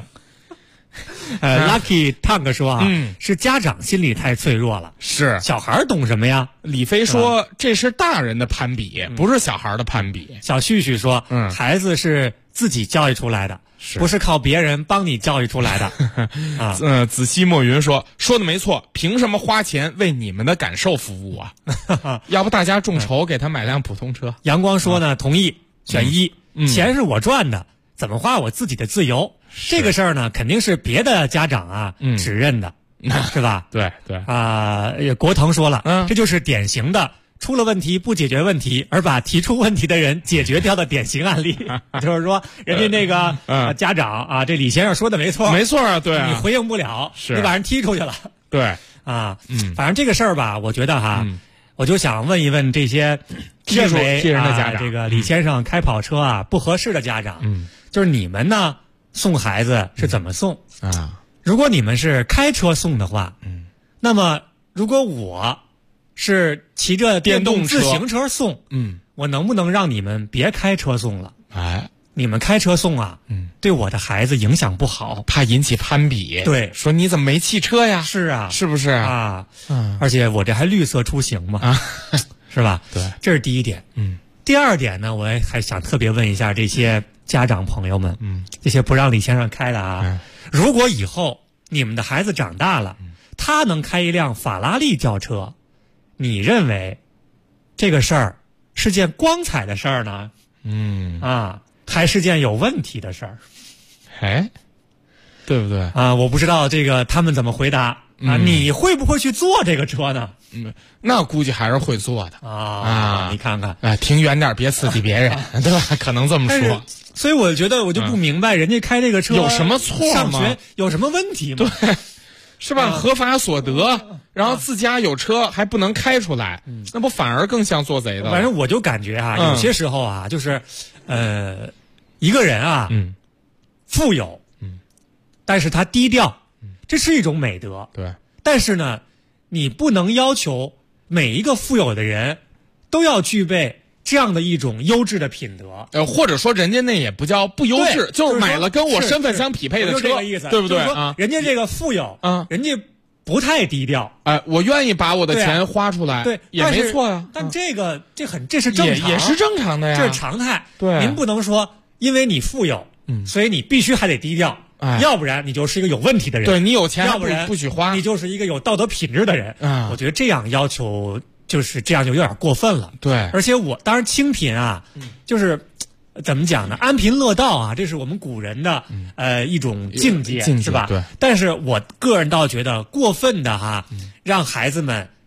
Lucky Tank 说是家长心理太脆弱了， 是小孩懂什么呀？ 李飞说这是大人的攀比，不是小孩的攀比。 小旭旭说孩子是自己教育出来的，不是靠别人帮你教育出来的。 子熙墨云说的没错，凭什么花钱为你们的感受服务啊？要不大家众筹给他买辆普通车。 阳光说呢，同意选1，钱是我赚的，怎么花我自己的自由。这个事儿呢，肯定是别的家长啊指认的，是吧？ 对国腾说了，这就是典型的出了问题不解决问题，而把提出问题的人解决掉的典型案例。就是说，人家那个家长啊，这李先生说的没错啊，对啊， 你回应不了，你把人踢出去了， 对啊，反正这个事儿吧，我觉得哈，我就想问一问这些认为踢人的家长， 这个李先生开跑车啊不合适的家长，就是你们呢？送孩子是怎么送啊？ 如果你们是开车送的话，那么如果我是骑着电动自行车送，我能不能让你们别开车送了？你们开车送啊，对我的孩子影响不好， 怕引起攀比。 对， 说你怎么没汽车呀？ 是啊， 是不是啊？而且我这还绿色出行嘛，是吧？ 对， 这是第一点。第二点呢，我还想特别问一下这些家长朋友们，这些不让李先生开的啊，如果以后你们的孩子长大了，他能开一辆法拉利轿车，你认为这个事儿是件光彩的事儿呢？还是件有问题的事儿？ 对不对啊？我不知道这个他们怎么回答啊？你会不会去坐这个车呢？ 那估计还是会坐的啊！你看看， 停远点，别刺激别人，对吧？可能这么说。 所以我觉得我就不明白，人家开这个车有什么错吗？ 上学有什么问题吗？ 对，是吧？合法所得，然后自家有车还不能开出来，那不反而更像做贼的？ 反正我就感觉啊，有些时候啊，就是一个人啊，富有，但是他低调，这是一种美德。 对， 但是呢，你不能要求每一个富有的人都要具备这样的一种优质的品德。 或者说人家那也不叫不优质，就是买了跟我身份相匹配的车， 这个意思， 对不对啊？人家这个富有，人家不太低调。 我愿意把我的钱花出来， 对， 也没错呀。 但这是正常， 也是正常的呀， 这是常态。 对， 您不能说因为你富有，所以你必须还得低调。要不然你就是一个有问题的人。 对，你有钱要不然不许花， 你就是一个有道德品质的人。我觉得这样要求就是这样就有点过分了。 对， 而且我当然清贫啊，就是怎么讲呢？安贫乐道啊，这是我们古人的一种境界，是吧？ 对。 但是我个人倒觉得过分的让孩子们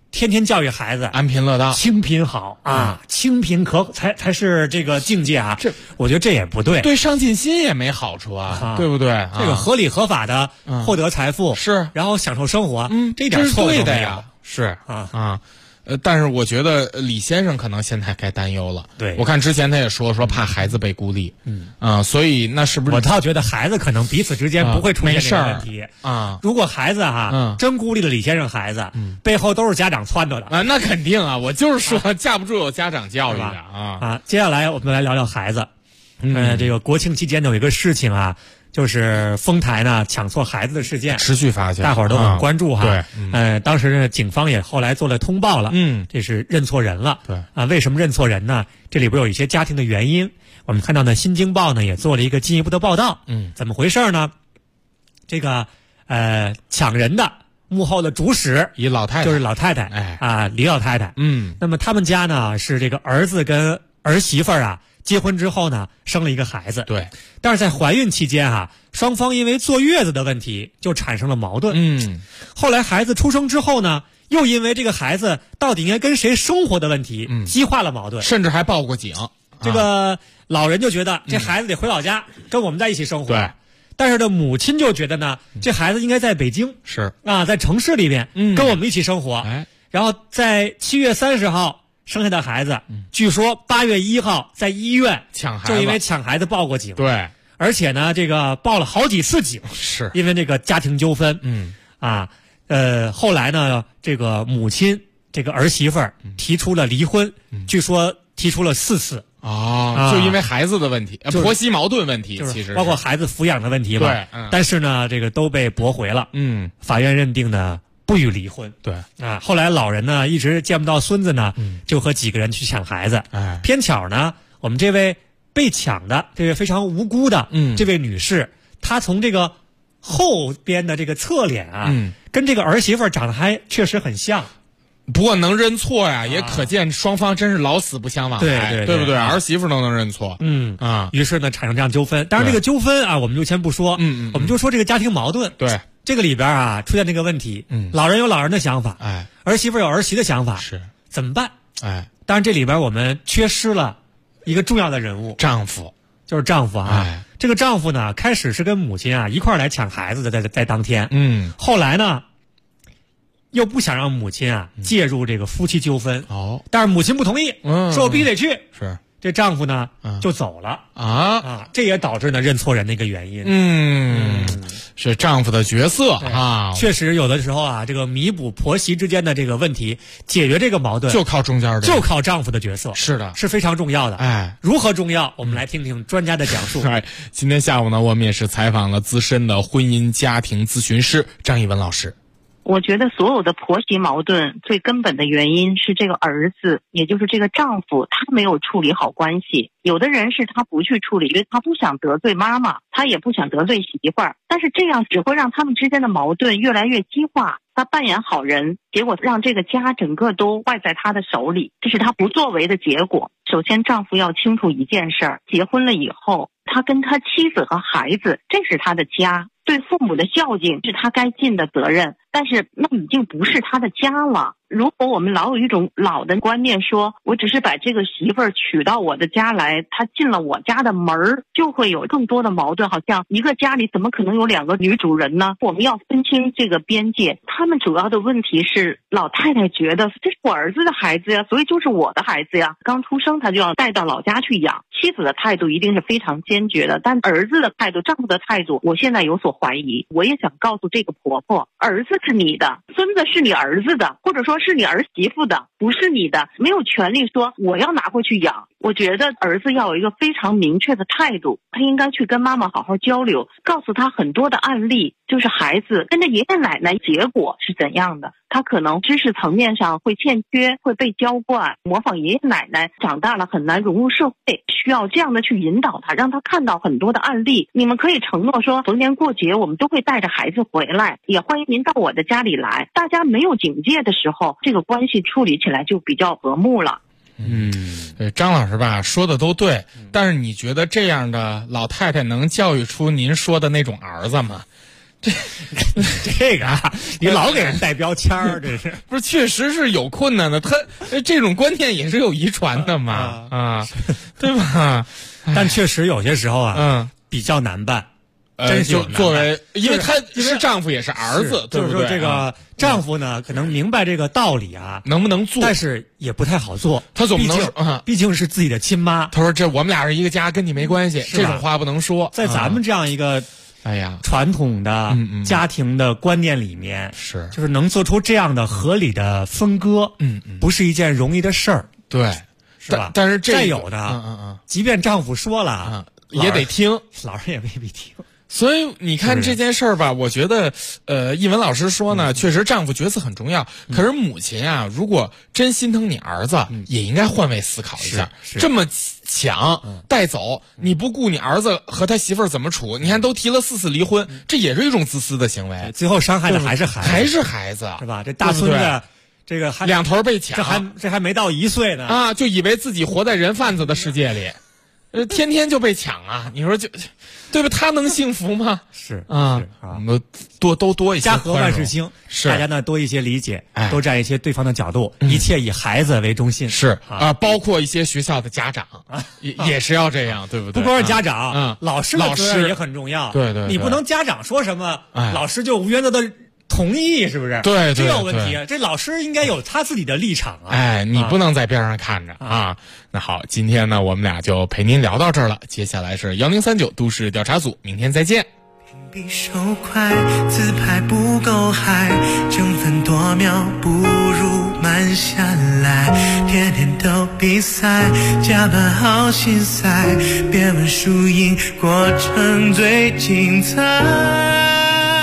天天教育孩子安贫乐道， 清贫好啊，清贫才是这个境界啊。我觉得这也不对， 对上进心也没好处啊，对不对？ 这个合理合法的获得财富是， 然后享受生活，这一点错误都没有。 是但是我觉得李先生可能现在该担忧了。 对， 我看之前他也说怕孩子被孤立，所以那是不是？ 我倒觉得孩子可能彼此之间不会出现这个问题啊。 如果孩子真孤立了李先生孩子，背后都是家长撺掇的啊，那肯定啊，我就是说架不住有家长教育的啊。接下来我们来聊聊孩子，这个国庆期间有一个事情啊。就是丰台呢抢错孩子的事件持续发现， 大伙儿都很关注哈。 对， 当时呢，警方也后来做了通报了。这是认错人了。 对为什么认错人呢？这里边有一些家庭的原因。我们看到呢，《新京报》呢也做了一个进一步的报道。怎么回事呢？这个抢人的幕后的主使一老太太， 就是老太太，李老太太。那么他们家呢是这个儿子跟儿媳妇儿结婚之后呢，生了一个孩子。 对， 但是在怀孕期间双方因为坐月子的问题就产生了矛盾。后来孩子出生之后呢，又因为这个孩子到底应该跟谁生活的问题，激化了矛盾， 甚至还报过警。 这个老人就觉得这孩子得回老家，跟我们在一起生活。 对， 但是呢，母亲就觉得呢，这孩子应该在北京， 是在城市里边，跟我们一起生活。然后在7月30号。生下的孩子，据说8月1号在医院抢孩子， 就因为抢孩子报过警。 对， 而且呢，这个报了好几次警， 是因为这个家庭纠纷。后来呢，这个母亲这个儿媳妇儿提出了离婚，据说提出了4次。 就因为孩子的问题，婆媳矛盾问题，其实包括孩子抚养的问题吧。 对， 但是呢，这个都被驳回了。法院认定呢。不予离婚。 对后来老人呢一直见不到孙子呢，就和几个人去抢孩子。偏巧呢，我们这位被抢的这位非常无辜的这位女士，她从这个后边的这个侧脸跟这个儿媳妇长得还确实很像。 不过能认错呀，也可见双方真是老死不相往来，对不对？儿媳妇都能认错。 于是呢产生这样纠纷。当然这个纠纷我们就先不说，我们就说这个家庭矛盾。 对。 这个里边出现这个问题，老人有老人的想法，儿媳妇有儿媳的想法， 是怎么办？当然这里边我们缺失了一个重要的人物， 丈夫， 就是丈夫这个丈夫呢，开始是跟母亲一块来抢孩子的，在当天，后来呢，又不想让母亲介入这个夫妻纠纷，但是母亲不同意，说我必须得去， 是。 这丈夫呢就走了这也导致呢认错人的一个原因。 是丈夫的角色确实有的时候这个弥补婆媳之间的这个问题，解决这个矛盾， 就靠中间的， 就靠丈夫的角色。 是的， 是非常重要的。如何重要？我们来听听专家的讲述。 今天下午呢，我们也是采访了资深的婚姻家庭咨询师张一文老师。 我觉得所有的婆媳矛盾最根本的原因是这个儿子，也就是这个丈夫，他没有处理好关系。有的人是他不去处理，因为他不想得罪妈妈，他也不想得罪媳妇儿，但是这样只会让他们之间的矛盾越来越激化。他扮演好人，结果让这个家整个都坏在他的手里，这是他不作为的结果。首先丈夫要清楚一件事儿，结婚了以后，他跟他妻子和孩子，这是他的家，对父母的孝敬是他该尽的责任，但是那已经不是他的家了。如果我们老有一种老的观念，说我只是把这个媳妇儿娶到我的家来，她进了我家的门儿，就会有更多的矛盾。好像一个家里怎么可能有2个女主人呢？我们要分清这个边界。他们主要的问题是，老太太觉得这是我儿子的孩子呀，所以就是我的孩子呀，刚出生他就要带到老家去养。妻子的态度一定是非常坚决的，但儿子的态度，丈夫的态度，我现在有所怀疑。我也想告诉这个婆婆，儿子是你的，孙子是你儿子的，或者说是你儿媳妇的，不是你的，没有权利说我要拿回去养。我觉得儿子要有一个非常明确的态度，他应该去跟妈妈好好交流，告诉他很多的案例，就是孩子跟着爷爷奶奶结果是怎样的。他可能知识层面上会欠缺，会被娇惯，模仿爷爷奶奶，长大了很难融入社会，需要这样的去引导他，让他看到很多的案例。你们可以承诺说，逢年过节我们都会带着孩子回来，也欢迎您到我的家里来。大家没有警戒的时候，这个关系处理起来就比较和睦了。 张老师吧说的都对，但是你觉得这样的老太太能教育出您说的那种儿子吗？ 这个啊，你老给人带标签儿，这是不是？确实是有困难的，他这种观念也是有遗传的嘛，对吧？ 但确实有些时候啊，比较难办。真是就作为，因为他是丈夫也是儿子，对不对？ 就是说这个丈夫呢，可能明白这个道理啊， 能不能做， 但是也不太好做。 他总不能说， 毕竟是自己的亲妈。 他说：“这我们俩是一个家，跟你没关系。”这种话不能说。 在咱们这样一个传统的家庭的观念里面，就是能做出这样的合理的分割，不是一件容易的事儿， 对， 是吧？ 但是再有的，即便丈夫说了， 也得听， 老人也未必听。 所以你看这件事儿吧，我觉得，一文老师说呢，确实丈夫角色很重要。可是母亲啊，如果真心疼你儿子，也应该换位思考一下。这么抢带走，你不顾你儿子和他媳妇儿怎么处？你看都提了4次离婚，这也是一种自私的行为。 最后伤害的还是孩子，是吧？这大孙子，这个还两头被抢， 这还没到1岁呢啊，就以为自己活在人贩子的世界里。天天就被抢啊！你说对吧？他能幸福吗？ 是啊，我们多一些家和万事兴，大家呢多一些理解，多站一些对方的角度，一切以孩子为中心。 是啊，包括一些学校的家长也是要这样，对不对？ 不光是家长，老师的责任也很重要。 对， 你不能家长说什么，老师就无原则的同意，是不是？ 对， 这有问题。这老师应该有他自己的立场啊！ 你不能在边上看着啊！那好，今天呢，我们俩就陪您聊到这儿了。接下来是1039都市调查组，明天再见。 比手快，自拍不够嗨，争分夺秒不如慢下来，天天都比赛，加班好心塞，别问输赢，过程最精彩。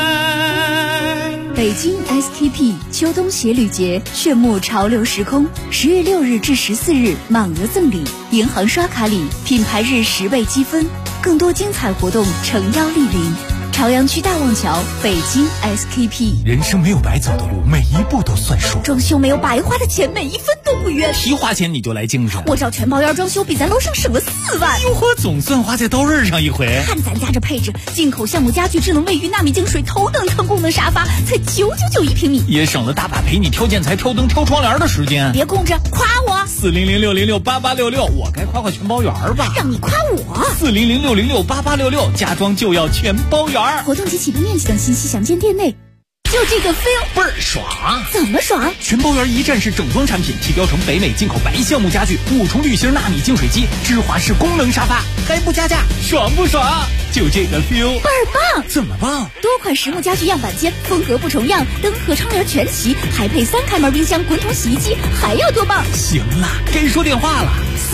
北京 SKP 秋冬鞋履节炫目潮流时空，10月6日至14日满额赠礼，银行刷卡礼，品牌日10倍积分，更多精彩活动诚邀莅临。朝阳区大望桥，北京 SKP。 人生没有白走的路，每一步都算数。 装修没有白花的钱，每一分都不冤。 提花钱你就来精神， 我找全包院装修比咱楼上省了4万。 哟呵，总算花在刀刃上一回。 看咱家这配置，进口项目家具、智能卫浴、纳米净水、头等舱功能沙发，才999一平米， 也省了大把陪你挑建材、挑灯、挑窗帘的时间。 别空着，夸我 ！400-606-8866，我该夸全包园吧？ 让你夸我 ！400-606-8866，家装就要全包园。 活动及起步面积等信息详见店内。就这个 feel 倍儿爽！ 怎么爽？ 全包园一站式整装产品，提标成北美进口白橡木家具，5重滤芯纳米净水机，芝华士功能沙发，还不加价，爽不爽？就这个 feel 倍儿棒！ 怎么棒？ 多款实木家具样板间，风格不重样，灯和窗帘全齐，还配3开门冰箱、滚筒洗衣机，还要多棒？ 行了，该说电话了。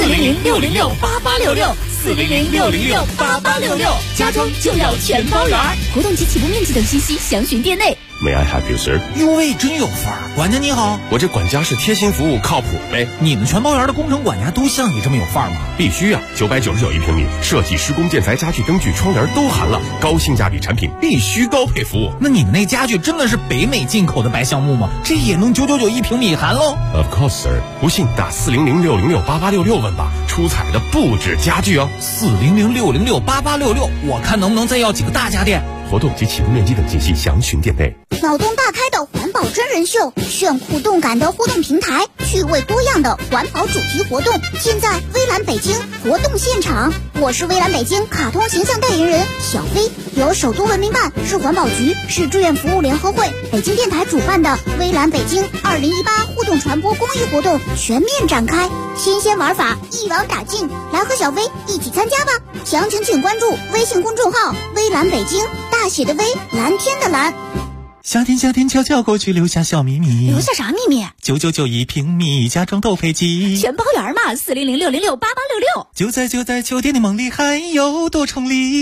400-606-8866，400-606-8866，家装就要全包园。活动及起步面积等信息详询店内。 May I help you, sir？ 哟喂，真有范儿！管家你好， 我这管家是贴心服务，靠谱呗。 你们全包园的工程管家都像你这么有范儿吗？ 必须啊！999一平米，设计、施工、建材、家具、灯具、窗帘都含了，高性价比产品，必须高配服务。 那你们那家具真的是北美进口的白橡木吗？这也能999一平米含喽 ？Of course, sir。不信打400-606-8866问吧，出彩的不止家具哦。 400-606-8866，我看能不能再要几个大家电。 活动及起步面积等信息详询店内。 脑洞大开的环保真人秀，炫酷动感的互动平台，趣味多样的环保主题活动，现在微蓝北京活动现场。我是微蓝北京卡通形象代言人小飞，由首都文明办、市环保局、市志愿服务联合会、北京电台主办的微蓝北京2018互动传播公益活动全面展开，新鲜玩法一网打尽，来和小飞一起参加吧！详情请关注微信公众号微蓝北京，大写的微，蓝天的蓝。 夏天悄悄过去，留下小秘密。 留下啥秘密 ？999一平米，家装都配齐， 全包园嘛！400-606-8866， 就在秋天的梦里，还有多重礼。